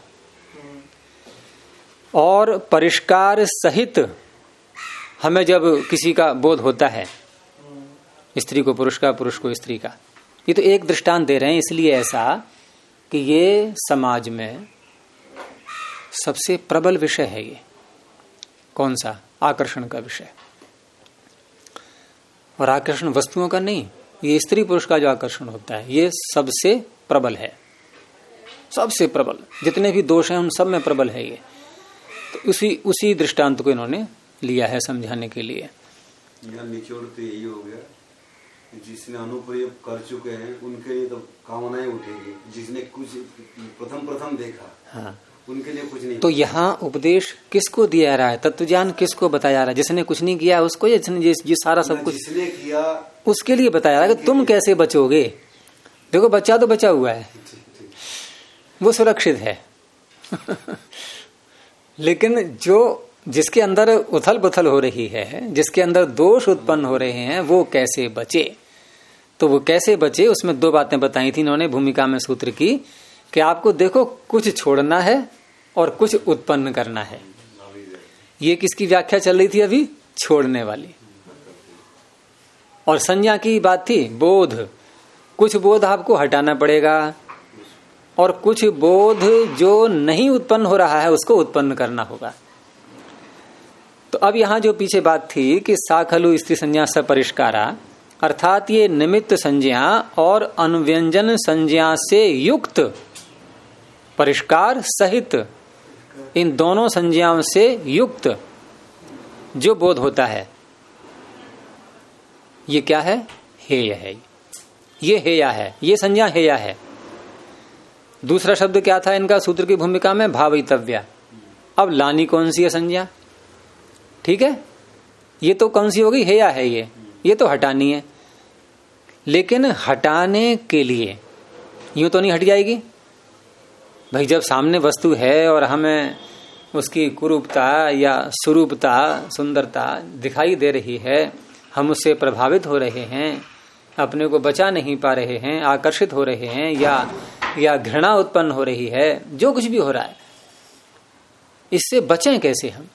और परिष्कार सहित हमें जब किसी का बोध होता है, स्त्री को पुरुष का, पुरुष को स्त्री का, ये तो एक दृष्टांत दे रहे हैं इसलिए ऐसा कि ये समाज में सबसे प्रबल विषय है। ये कौन सा? आकर्षण का विषय। और आकर्षण वस्तुओं का नहीं, ये स्त्री पुरुष का जो आकर्षण होता है ये सबसे प्रबल है, सबसे प्रबल। जितने भी दोष हैं उन सब में प्रबल है ये। तो उसी दृष्टांत को इन्होंने लिया है समझाने के लिए। निचोड़ तो यही हो गया, जिसने अनुप्रयोग कर चुके हैं उनके लिए तो कामनाएं उठेगी, जिसने कुछ प्रथम देखा, हाँ, उनके लिए कुछ नहीं। तो यहाँ उपदेश किसको दिया रहा है? तत्वज्ञान किसको बताया जा रहा है? जिसने कुछ नहीं किया उसको, या जिसने सारा सब कुछ जिसने किया उसके लिए बताया रहा है कि तुम कैसे बचोगे। देखो बच्चा तो बचा हुआ है, वो सुरक्षित है लेकिन जिसके अंदर उथल पुथल हो रही है, जिसके अंदर दोष उत्पन्न हो रहे हैं, वो कैसे बचे? तो वो कैसे बचे, उसमें दो बातें बताई थी इन्होंने भूमिका में सूत्र की, कि आपको देखो कुछ छोड़ना है और कुछ उत्पन्न करना है। ये किसकी व्याख्या चल रही थी अभी? छोड़ने वाली। और संज्ञा की बात थी बोध, कुछ बोध आपको हटाना पड़ेगा और कुछ बोध जो नहीं उत्पन्न हो रहा है उसको उत्पन्न करना होगा। तो अब यहां जो पीछे बात थी कि साखलु स्त्री संज्ञा सपरिष्कारा, अर्थात ये निमित्त संज्ञा और अनुव्यंजन संज्ञा से युक्त, परिष्कार सहित इन दोनों संज्ञाओं से युक्त जो बोध होता है, ये क्या है? हेय है। ये हेया है, ये संज्ञा हेया है। दूसरा शब्द क्या था इनका सूत्र की भूमिका में? भावितव्या। अब लानी कौन सी है संज्ञा? ठीक है, ये तो कौन सी होगी? हेया है ये तो हटानी है। लेकिन हटाने के लिए यूं तो नहीं हट जाएगी भाई। जब सामने वस्तु है और हमें उसकी कुरूपता या स्वरूपता, सुंदरता दिखाई दे रही है, हम उससे प्रभावित हो रहे हैं, अपने को बचा नहीं पा रहे हैं, आकर्षित हो रहे हैं, या घृणा उत्पन्न हो रही है, जो कुछ भी हो रहा है, इससे बचें कैसे हम?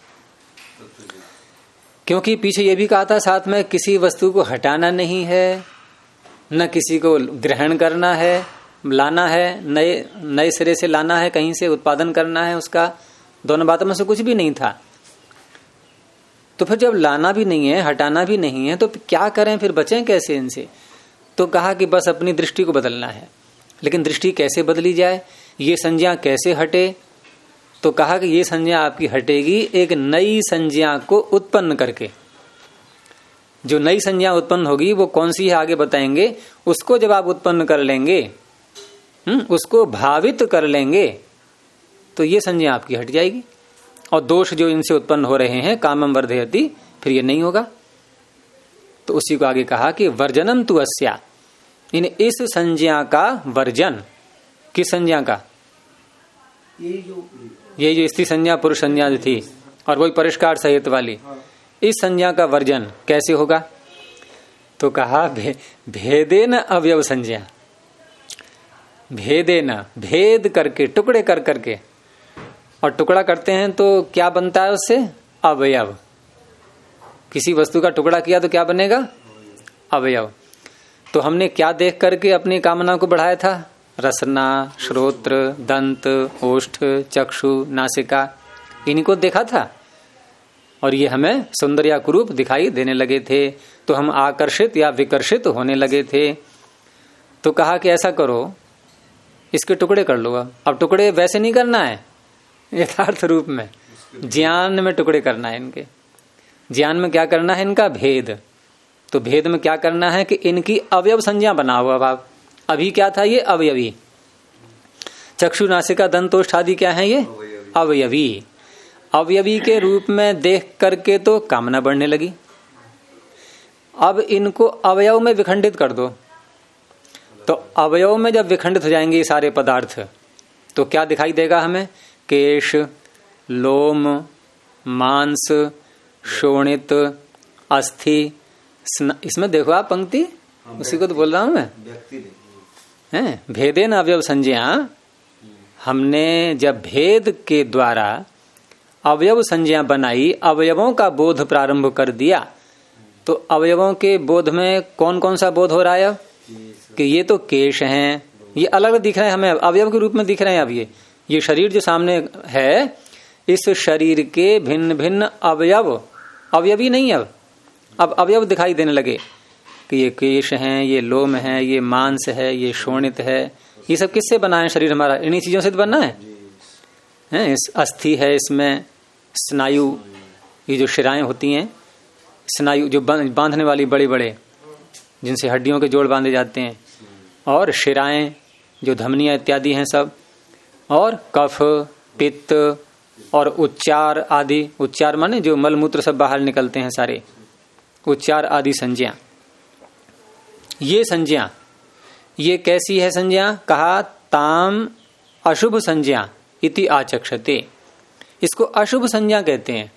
क्योंकि पीछे ये भी कहा था साथ में, किसी वस्तु को हटाना नहीं है, न किसी को ग्रहण करना है, लाना है, नए सिरे से लाना है, कहीं से उत्पादन करना है उसका। दोनों बातों में से कुछ भी नहीं था। तो फिर जब लाना भी नहीं है, हटाना भी नहीं है, तो क्या करें फिर? बचें कैसे इनसे? तो कहा कि बस अपनी दृष्टि को बदलना है। लेकिन दृष्टि कैसे बदली जाए? ये संज्ञा कैसे हटे? तो कहा कि ये संज्ञा आपकी हटेगी एक नई संज्ञा को उत्पन्न करके। जो नई संज्ञा उत्पन्न होगी वो कौन सी है आगे बताएंगे। उसको जब आप उत्पन्न कर लेंगे, उसको भावित कर लेंगे, तो ये संज्ञा आपकी हट जाएगी और दोष जो इनसे उत्पन्न हो रहे हैं कामम वर्धयति, फिर ये नहीं होगा। तो उसी को आगे कहा कि वर्जनम तु अस्या, इन इस संज्ञा का वर्जन। किस संज्ञा का? ये जो स्त्री संज्ञा पुरुष संज्ञा जो थी और वही परिष्कार सहित वाली, इस संज्ञा का वर्जन कैसे होगा? तो कहा भेदेन अवयव संज्ञा, भेदेन, भेद करके, टुकड़े कर करके, और टुकड़ा करते हैं तो क्या बनता है उससे? अवयव। किसी वस्तु का टुकड़ा किया तो क्या बनेगा? अवयव। तो हमने क्या देख करके अपनी कामना को बढ़ाया था? रसना, श्रोत्र, दंत, ओष्ठ, चक्षु, नासिका, इन्हीं को देखा था और ये हमें सुंदर या कुरूप दिखाई देने लगे थे, तो हम आकर्षित या विकर्षित होने लगे थे। तो कहा कि ऐसा करो, इसके टुकड़े कर लो। अब टुकड़े वैसे नहीं करना है, यथार्थ रूप में ज्ञान में टुकड़े करना है इनके। ज्ञान में क्या करना है? इनका भेद। तो भेद में क्या करना है कि इनकी अवयव संज्ञा बनाओ। अब आप अभी क्या था? ये अवयवी। चक्षु, नासिका, दंतोष्ठ आदि क्या है? ये अवयवी। अवयवी के रूप में देख करके तो कामना बढ़ने लगी। अब इनको अवयव में विखंडित कर दो, तो अवयव में जब विखंडित हो जाएंगे ये सारे पदार्थ, तो क्या दिखाई देगा हमें? केश, लोम, मांस, शोणित, अस्थि। इसमें देखो आप पंक्ति, उसी को तो बोल रहा हूं मैं। है भेदेन अवयव संज्ञा। हमने जब भेद के द्वारा अवयव संज्ञा बनाई, अवयवों का बोध प्रारंभ कर दिया, तो अवयवों के बोध में कौन कौन सा बोध हो रहा है? कि ये तो केश हैं, ये अलग दिख रहे हैं हमें, अवयव के रूप में दिख रहे हैं। अब ये शरीर जो सामने है, इस शरीर के भिन्न भिन्न अवयव, अवयवी नहीं, अब अवयव दिखाई देने लगे कि ये केश हैं, ये लोम है, ये मांस है, ये शोणित है। ये सब किससे बना है शरीर हमारा? इन्हीं चीजों से तो बना है। इस अस्थि है, इसमें स्नायु, ये जो शिराएं होती हैं, स्नायु जो बांधने वाली बड़े बड़े, जिनसे हड्डियों के जोड़ बांधे जाते हैं, और शिराएं जो धमनियां इत्यादि हैं सब, और कफ, पित्त और उच्चार आदि। उच्चार माने जो मलमूत्र सब बाहर निकलते हैं सारे, उच्चार आदि संज्ञा। ये संज्ञा, ये कैसी है संज्ञा? कहा ताम अशुभ संज्ञा इति आचक्षते। इसको अशुभ संज्ञा कहते हैं।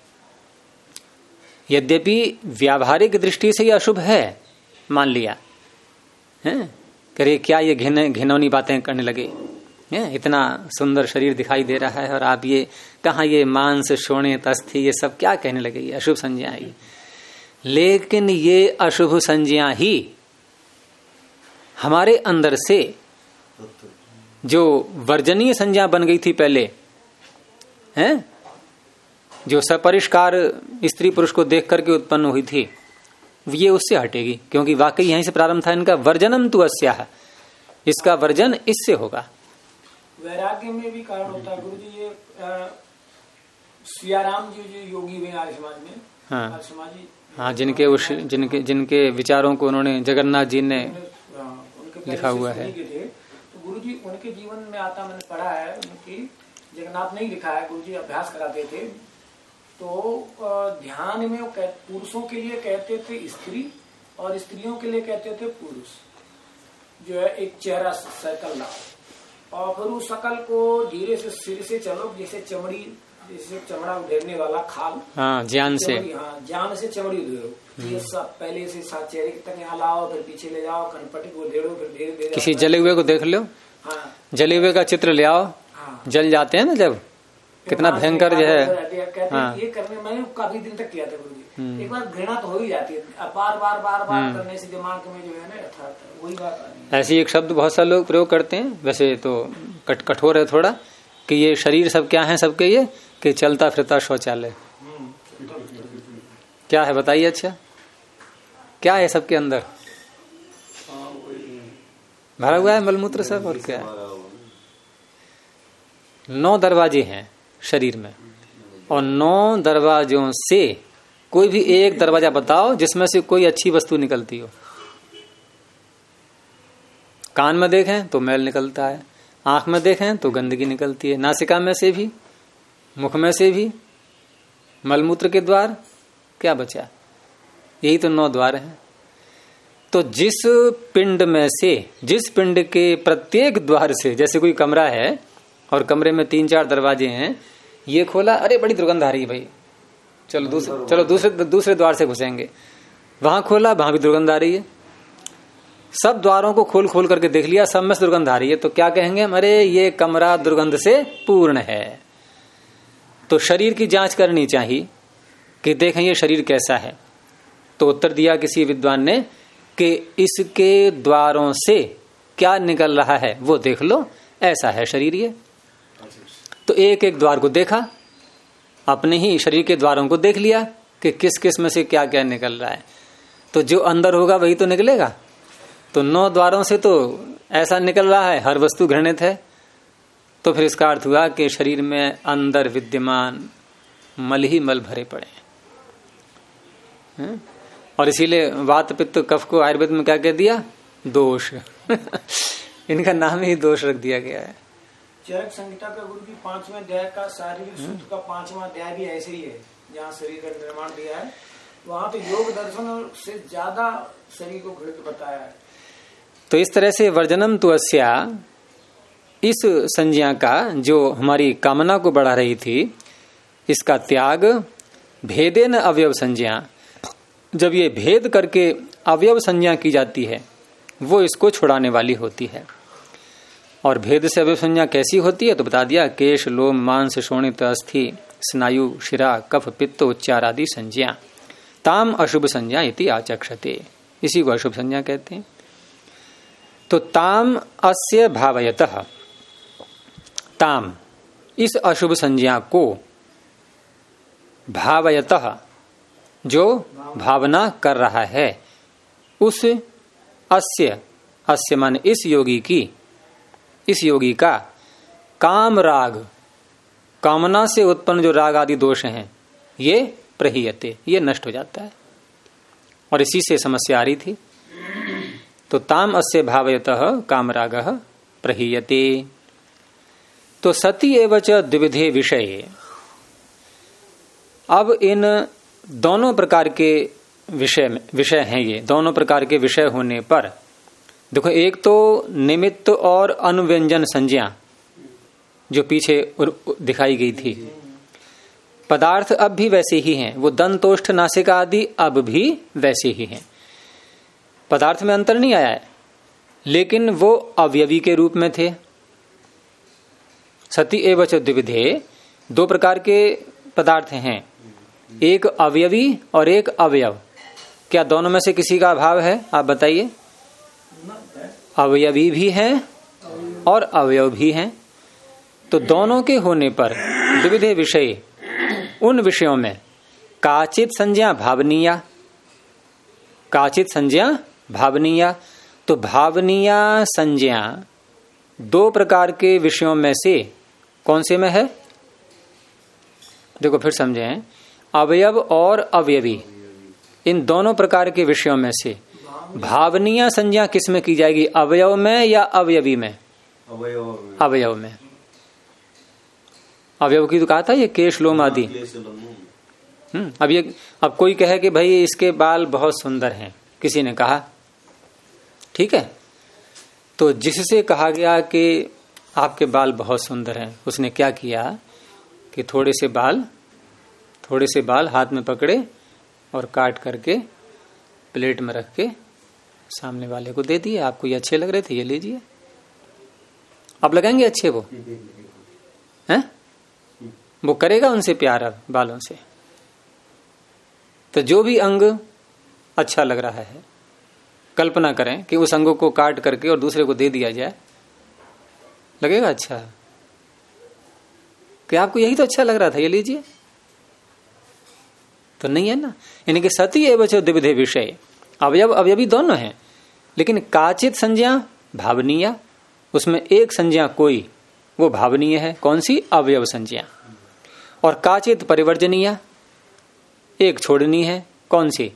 यद्यपि व्यावहारिक दृष्टि से ये अशुभ है, मान लिया है, करे क्या ये घिनौनी बातें करने लगे हैं? इतना सुंदर शरीर दिखाई दे रहा है और आप ये कहाँ, ये मांस, शोणित, अस्थि, ये सब क्या कहने लगे? ये अशुभ संज्ञा है। लेकिन ये अशुभ संज्ञा ही हमारे अंदर से जो वर्जनीय संज्ञा बन गई थी पहले, हैं, जो सपरिष्कार स्त्री पुरुष को देख करके उत्पन्न हुई थी, ये उससे हटेगी, क्योंकि वाकई यहीं से प्रारंभ था इनका। वर्जनम तु अस्याः, इसका वर्जन इससे होगा। वैराग्य में भी कारण होता है गुरु जी। ये सियाराम जी जो योगी हुए आर्य समाज में, हाँ समाज, हाँ, जिनके विचारों को उन्होंने जगन्नाथ जी ने लिखा हुआ है। तो गुरु जी उनके जीवन में आता, मैंने पढ़ा है, उनकी जगन्नाथ ने ही लिखा है, गुरु जी अभ्यास कराते थे। तो ध्यान में वो पुरुषों के लिए कहते थे स्त्री और स्त्रियों के लिए कहते थे पुरुष। जो है एक चेहरा सर्कल लाओ और फिर उस शकल को धीरे से सिर से चलो, जैसे चमड़ी, जैसे चमड़ा उधेड़ने वाला खाल, हाँ, ज्ञान से, हाँ, ज्ञान से चमड़ी उधेड़ो। ये सब पहले से चेहरे तक यहाँ लाओ, फिर पीछे ले जाओ, कनपटी को उधेड़ो, फिर धीरे धीरे। किसी जले हुए को देख लो, हाँ, जले हुए का चित्र ले आओ, हाँ, जल जाते हैं ना जब, कितना भयंकर जो है। हाँ, ये करने मैंने काफी दिन तक किया था गुरु जी। एक बार घृणा तो हो ही जाती है, बार बार करने से दिमाग में जो है ना यथार्थ वही बात। ऐसी एक शब्द बहुत सारे लोग प्रयोग करते हैं, वैसे तो कठोर है थोड़ा, कि ये शरीर सब क्या है सबके, ये कि चलता फिरता शौचालय। क्या है बताइए? अच्छा, क्या है सबके अंदर? भरा हुआ है मलमूत्र सब, और क्या है? 9 दरवाजे हैं शरीर में, और 9 दरवाजों से कोई भी एक दरवाजा बताओ जिसमें से कोई अच्छी वस्तु निकलती हो। कान में देखें तो मैल निकलता है, आंख में देखें तो गंदगी निकलती है, नासिका में से भी, मुख में से भी, मलमूत्र के द्वार क्या बचा, यही तो 9 द्वार हैं। तो जिस पिंड में से, जिस पिंड के प्रत्येक द्वार से, जैसे कोई कमरा है और कमरे में 3-4 दरवाजे हैं, ये खोला, अरे बड़ी दुर्गंध आ रही है भाई, चलो दूसरे द्वार से घुसेंगे, वहां खोला, वहां भी दुर्गंध आ रही है। सब द्वारों को खोल खोल करके देख लिया, सब में दुर्गंध आ रही है, तो क्या कहेंगे हम, अरे ये कमरा दुर्गंध से पूर्ण है। तो शरीर की जांच करनी चाहिए कि देखें ये शरीर कैसा है। तो उत्तर दिया किसी विद्वान ने कि इसके द्वारों से क्या निकल रहा है वो देख लो, ऐसा है शरीर ये। तो एक एक द्वार को देखा, अपने ही शरीर के द्वारों को देख लिया कि किस किस में से क्या क्या निकल रहा है। तो जो अंदर होगा वही तो निकलेगा। तो 9 द्वारों से तो ऐसा निकल रहा है, हर वस्तु घृणित है। तो फिर इसका अर्थ हुआ कि शरीर में अंदर विद्यमान मल ही मल भरे पड़े हैं। और इसीलिए वात पित्त कफ को आयुर्वेद में क्या कह दिया, दोष। इनका नाम ही दोष रख दिया गया है। चरक संहिता का गुरु की 5वें अध्याय का शारीरिक सूत्र का 5वां अध्याय भी ऐसे ही है, जहाँ शरीर का निर्माण दिया है, वहां पे योग दर्शन से ज्यादा शरीर को घृणित बताया है। तो इस तरह से वर्जनम तु अस्या, इस संज्ञा का जो हमारी कामना को बढ़ा रही थी, इसका त्याग भेदेन अवयव संज्ञा, जब ये भेद करके अवयव संज्ञा की जाती है वो इसको छुड़ाने वाली होती है। और भेद से अवयव संज्ञा कैसी होती है तो बता दिया, केश लोम मांस शोणित अस्थि स्नायु शिरा कफ पित्त उच्चार आदि संज्ञा ताम अशुभ संज्ञा इति आचक्षते, इसी को अशुभ संज्ञा कहते हैं। तो ताम अस्य भावयतः, ताम इस अशुभ संज्ञा को, भावयतः जो भावना कर रहा है, उस अस्य मान इस योगी की, इस योगी का काम राग, कामना से उत्पन्न जो राग आदि दोष हैं, ये प्रहीयते, ये नष्ट हो जाता है। और इसी से समस्या आ रही थी। तो ताम अस्य भावयतः काम रागः प्रहीयते। तो सति एवच द्विविधे विषय, अब इन दोनों प्रकार के विषय हैं, ये दोनों प्रकार के विषय होने पर देखो, एक तो निमित्त और अनुव्यंजन संज्ञा जो पीछे दिखाई गई थी, पदार्थ अब भी वैसे ही हैं, वो दंतोष्ठ नासिका आदि अब भी वैसे ही हैं, पदार्थ में अंतर नहीं आया है, लेकिन वो अवयवी के रूप में थे। सति एवच द्विविधे, 2 प्रकार के पदार्थ हैं, एक अवयवी और एक अवयव। क्या दोनों में से किसी का अभाव है, आप बताइए? अवयवी भी हैं और अवयव भी हैं। तो दोनों के होने पर द्विविधे विषय, उन विषयों में काचित संज्ञा भावनीय, काचित संज्ञा भावनीय। तो भावनीय संज्ञा 2 प्रकार के विषयों में से कौन से में है? देखो फिर समझें, अवयव और अवयवी, इन दोनों प्रकार के विषयों में से भावनीय संज्ञा किस में की जाएगी, अवयव में या अवयवी में? अवयव में। अवयव की तो कहा था ये केश लोम आदि। अब कोई कहे कि भाई इसके बाल बहुत सुंदर हैं, किसी ने कहा, ठीक है, तो जिससे कहा गया कि आपके बाल बहुत सुंदर हैं, उसने क्या किया कि थोड़े से बाल हाथ में पकड़े और काट करके प्लेट में रख के सामने वाले को दे दिए। आपको ये अच्छे लग रहे थे, ये लीजिए। अब लगाएंगे अच्छे वो हैं, वो करेगा उनसे प्यार अब बालों से। तो जो भी अंग अच्छा लग रहा है, कल्पना करें कि उस अंगों को काट करके और दूसरे को दे दिया जाए, लगेगा अच्छा? कि आपको यही तो अच्छा लग रहा था, ये लीजिए। तो नहीं है ना। यानी कि सति एवच द्विविधे विषय, अवयव अवयवी दोनों हैं, लेकिन काचित संज्ञा भावनीय, उसमें एक संज्ञा कोई वो भावनीय है, कौन सी? अवयव संज्ञा। और काचित परिवर्जनीय, एक छोड़नी है, कौन सी?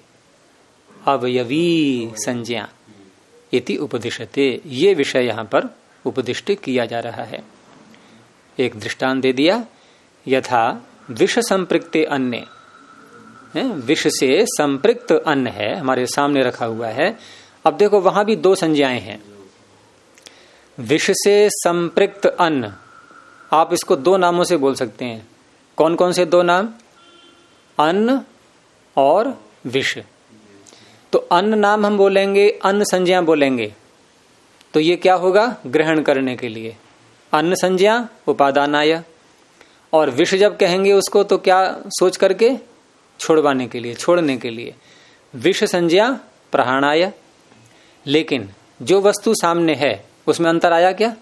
अवयवी संज्ञा। इति उपदिशते, ये विषय यहां पर उपदिष्ट किया जा रहा है। एक दृष्टांत दे दिया, यथा विष संपृक्ते अन्य है, विष से संपृक्त अन्न है, हमारे सामने रखा हुआ है। अब देखो वहां भी दो संज्ञाएं हैं। विष से संपृक्त अन्न, आप इसको दो नामों से बोल सकते हैं। कौन कौन से दो नाम? अन्न और विष। तो अन्न नाम हम बोलेंगे, अन्न संज्ञा बोलेंगे, तो ये क्या होगा? ग्रहण करने के लिए। अन्न संज्ञा उपादानाय, और विष जब कहेंगे उसको तो क्या सोच करके? छोड़वाने के लिए, छोड़ने के लिए। विष संज्ञा प्रहाणाय। लेकिन जो वस्तु सामने है उसमें अंतर आया क्या?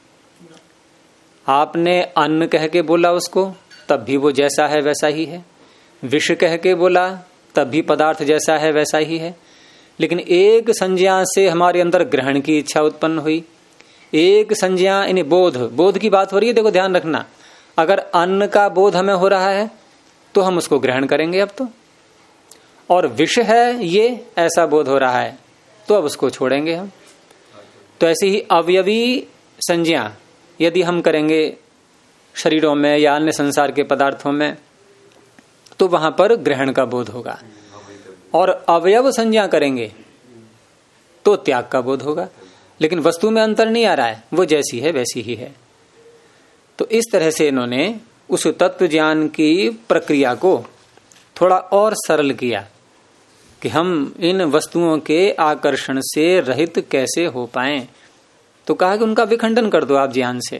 आपने अन्न कह के बोला उसको, तब भी वो जैसा है वैसा ही है। विष कह के बोला, तब भी पदार्थ जैसा है वैसा ही है। लेकिन एक संज्ञा से हमारे अंदर ग्रहण की इच्छा उत्पन्न हुई, एक संज्ञा, यानी बोध, बोध की बात हो रही है। देखो ध्यान रखना, अगर अन्न का बोध हमें हो रहा है तो हम उसको ग्रहण करेंगे अब तो, और विष है ये ऐसा बोध हो रहा है तो अब उसको छोड़ेंगे हम। तो ऐसे ही अवयवी संज्ञा यदि हम करेंगे शरीरों में या अन्य संसार के पदार्थों में, तो वहां पर ग्रहण का बोध होगा। और अवयव संज्ञा करेंगे तो त्याग का बोध होगा। लेकिन वस्तु में अंतर नहीं आ रहा है, वो जैसी है वैसी ही है। तो इस तरह से इन्होंने उस तत्व ज्ञान की प्रक्रिया को थोड़ा और सरल किया कि हम इन वस्तुओं के आकर्षण से रहित कैसे हो पाएं। तो कहा कि उनका विखंडन कर दो आप ज्ञान से,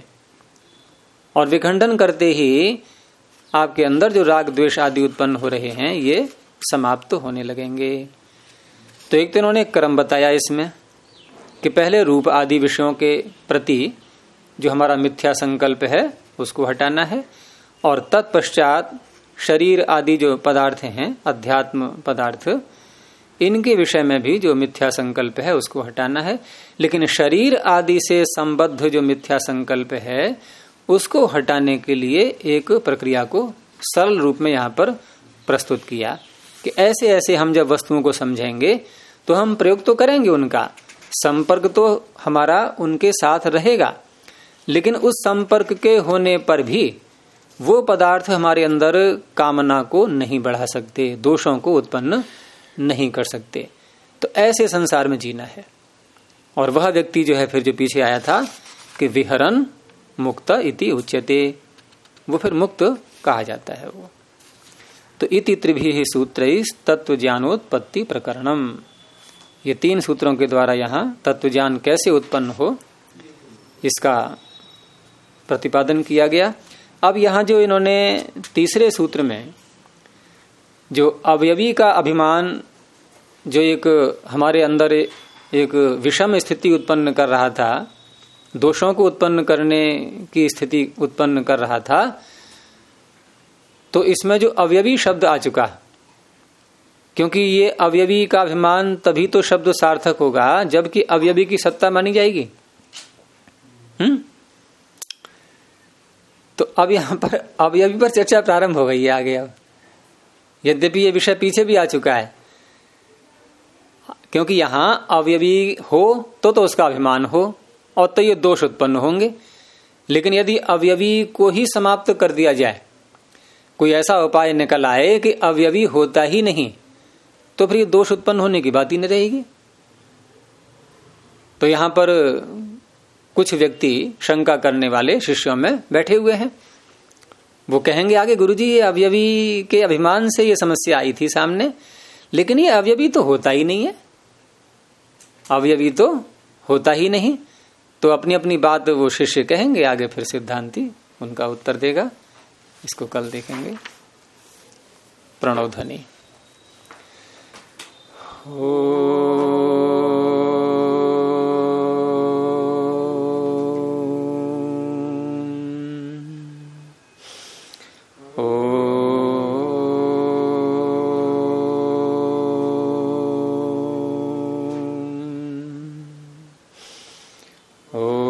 और विखंडन करते ही आपके अंदर जो राग द्वेष आदि उत्पन्न हो रहे हैं ये समाप्त होने लगेंगे। तो एक तो इन्होंने क्रम बताया इसमें कि पहले रूप आदि विषयों के प्रति जो हमारा मिथ्या संकल्प है उसको हटाना है, और तत्पश्चात शरीर आदि जो पदार्थ हैं, अध्यात्म पदार्थ, इनके विषय में भी जो मिथ्या संकल्प है उसको हटाना है। लेकिन शरीर आदि से संबद्ध जो मिथ्या संकल्प है उसको हटाने के लिए एक प्रक्रिया को सरल रूप में यहाँ पर प्रस्तुत किया कि ऐसे ऐसे हम जब वस्तुओं को समझेंगे तो हम प्रयोग तो करेंगे, उनका संपर्क तो हमारा उनके साथ रहेगा, लेकिन उस संपर्क के होने पर भी वो पदार्थ हमारे अंदर कामना को नहीं बढ़ा सकते, दोषों को उत्पन्न नहीं कर सकते। तो ऐसे संसार में जीना है। और वह व्यक्ति जो है फिर जो पीछे आया था कि विहरन मुक्त इति उच्यते, वो फिर मुक्त कहा जाता है वो। तो इति त्रिभिः सूत्रैः तत्व ज्ञानोत्पत्ति प्रकरणम, ये 3 सूत्रों के द्वारा यहाँ तत्व ज्ञान कैसे उत्पन्न हो इसका प्रतिपादन किया गया। अब यहाँ जो इन्होंने तीसरे सूत्र में जो अवयवी का अभिमान जो एक हमारे अंदर एक विषम स्थिति उत्पन्न कर रहा था, दोषों को उत्पन्न करने की स्थिति उत्पन्न कर रहा था, तो इसमें जो अवयवी शब्द आ चुका, क्योंकि ये अवयवी का अभिमान तभी तो शब्द सार्थक होगा जबकि अवयवी की सत्ता मानी जाएगी। तो अब यहां पर अवयवी पर चर्चा प्रारंभ हो गई है आगे। अब यद्यपि ये विषय पीछे भी आ चुका है, क्योंकि यहां अवयवी हो तो उसका अभिमान हो और तो ये दोष उत्पन्न होंगे। लेकिन यदि अवयवी को ही समाप्त कर दिया जाए, कोई ऐसा उपाय निकल आए कि अवयवी होता ही नहीं, तो फिर ये दोष उत्पन्न होने की बात ही नहीं रहेगी। तो यहां पर कुछ व्यक्ति शंका करने वाले शिष्यों में बैठे हुए हैं, वो कहेंगे आगे गुरुजी ये अवयवी के अभिमान से ये समस्या आई थी सामने, लेकिन ये अवयवी तो होता ही नहीं है, अवयवी तो होता ही नहीं। तो अपनी अपनी बात वो शिष्य कहेंगे, आगे फिर सिद्धांती उनका उत्तर देगा। इसको कल देखेंगे। प्रणव ध्वनि। ओ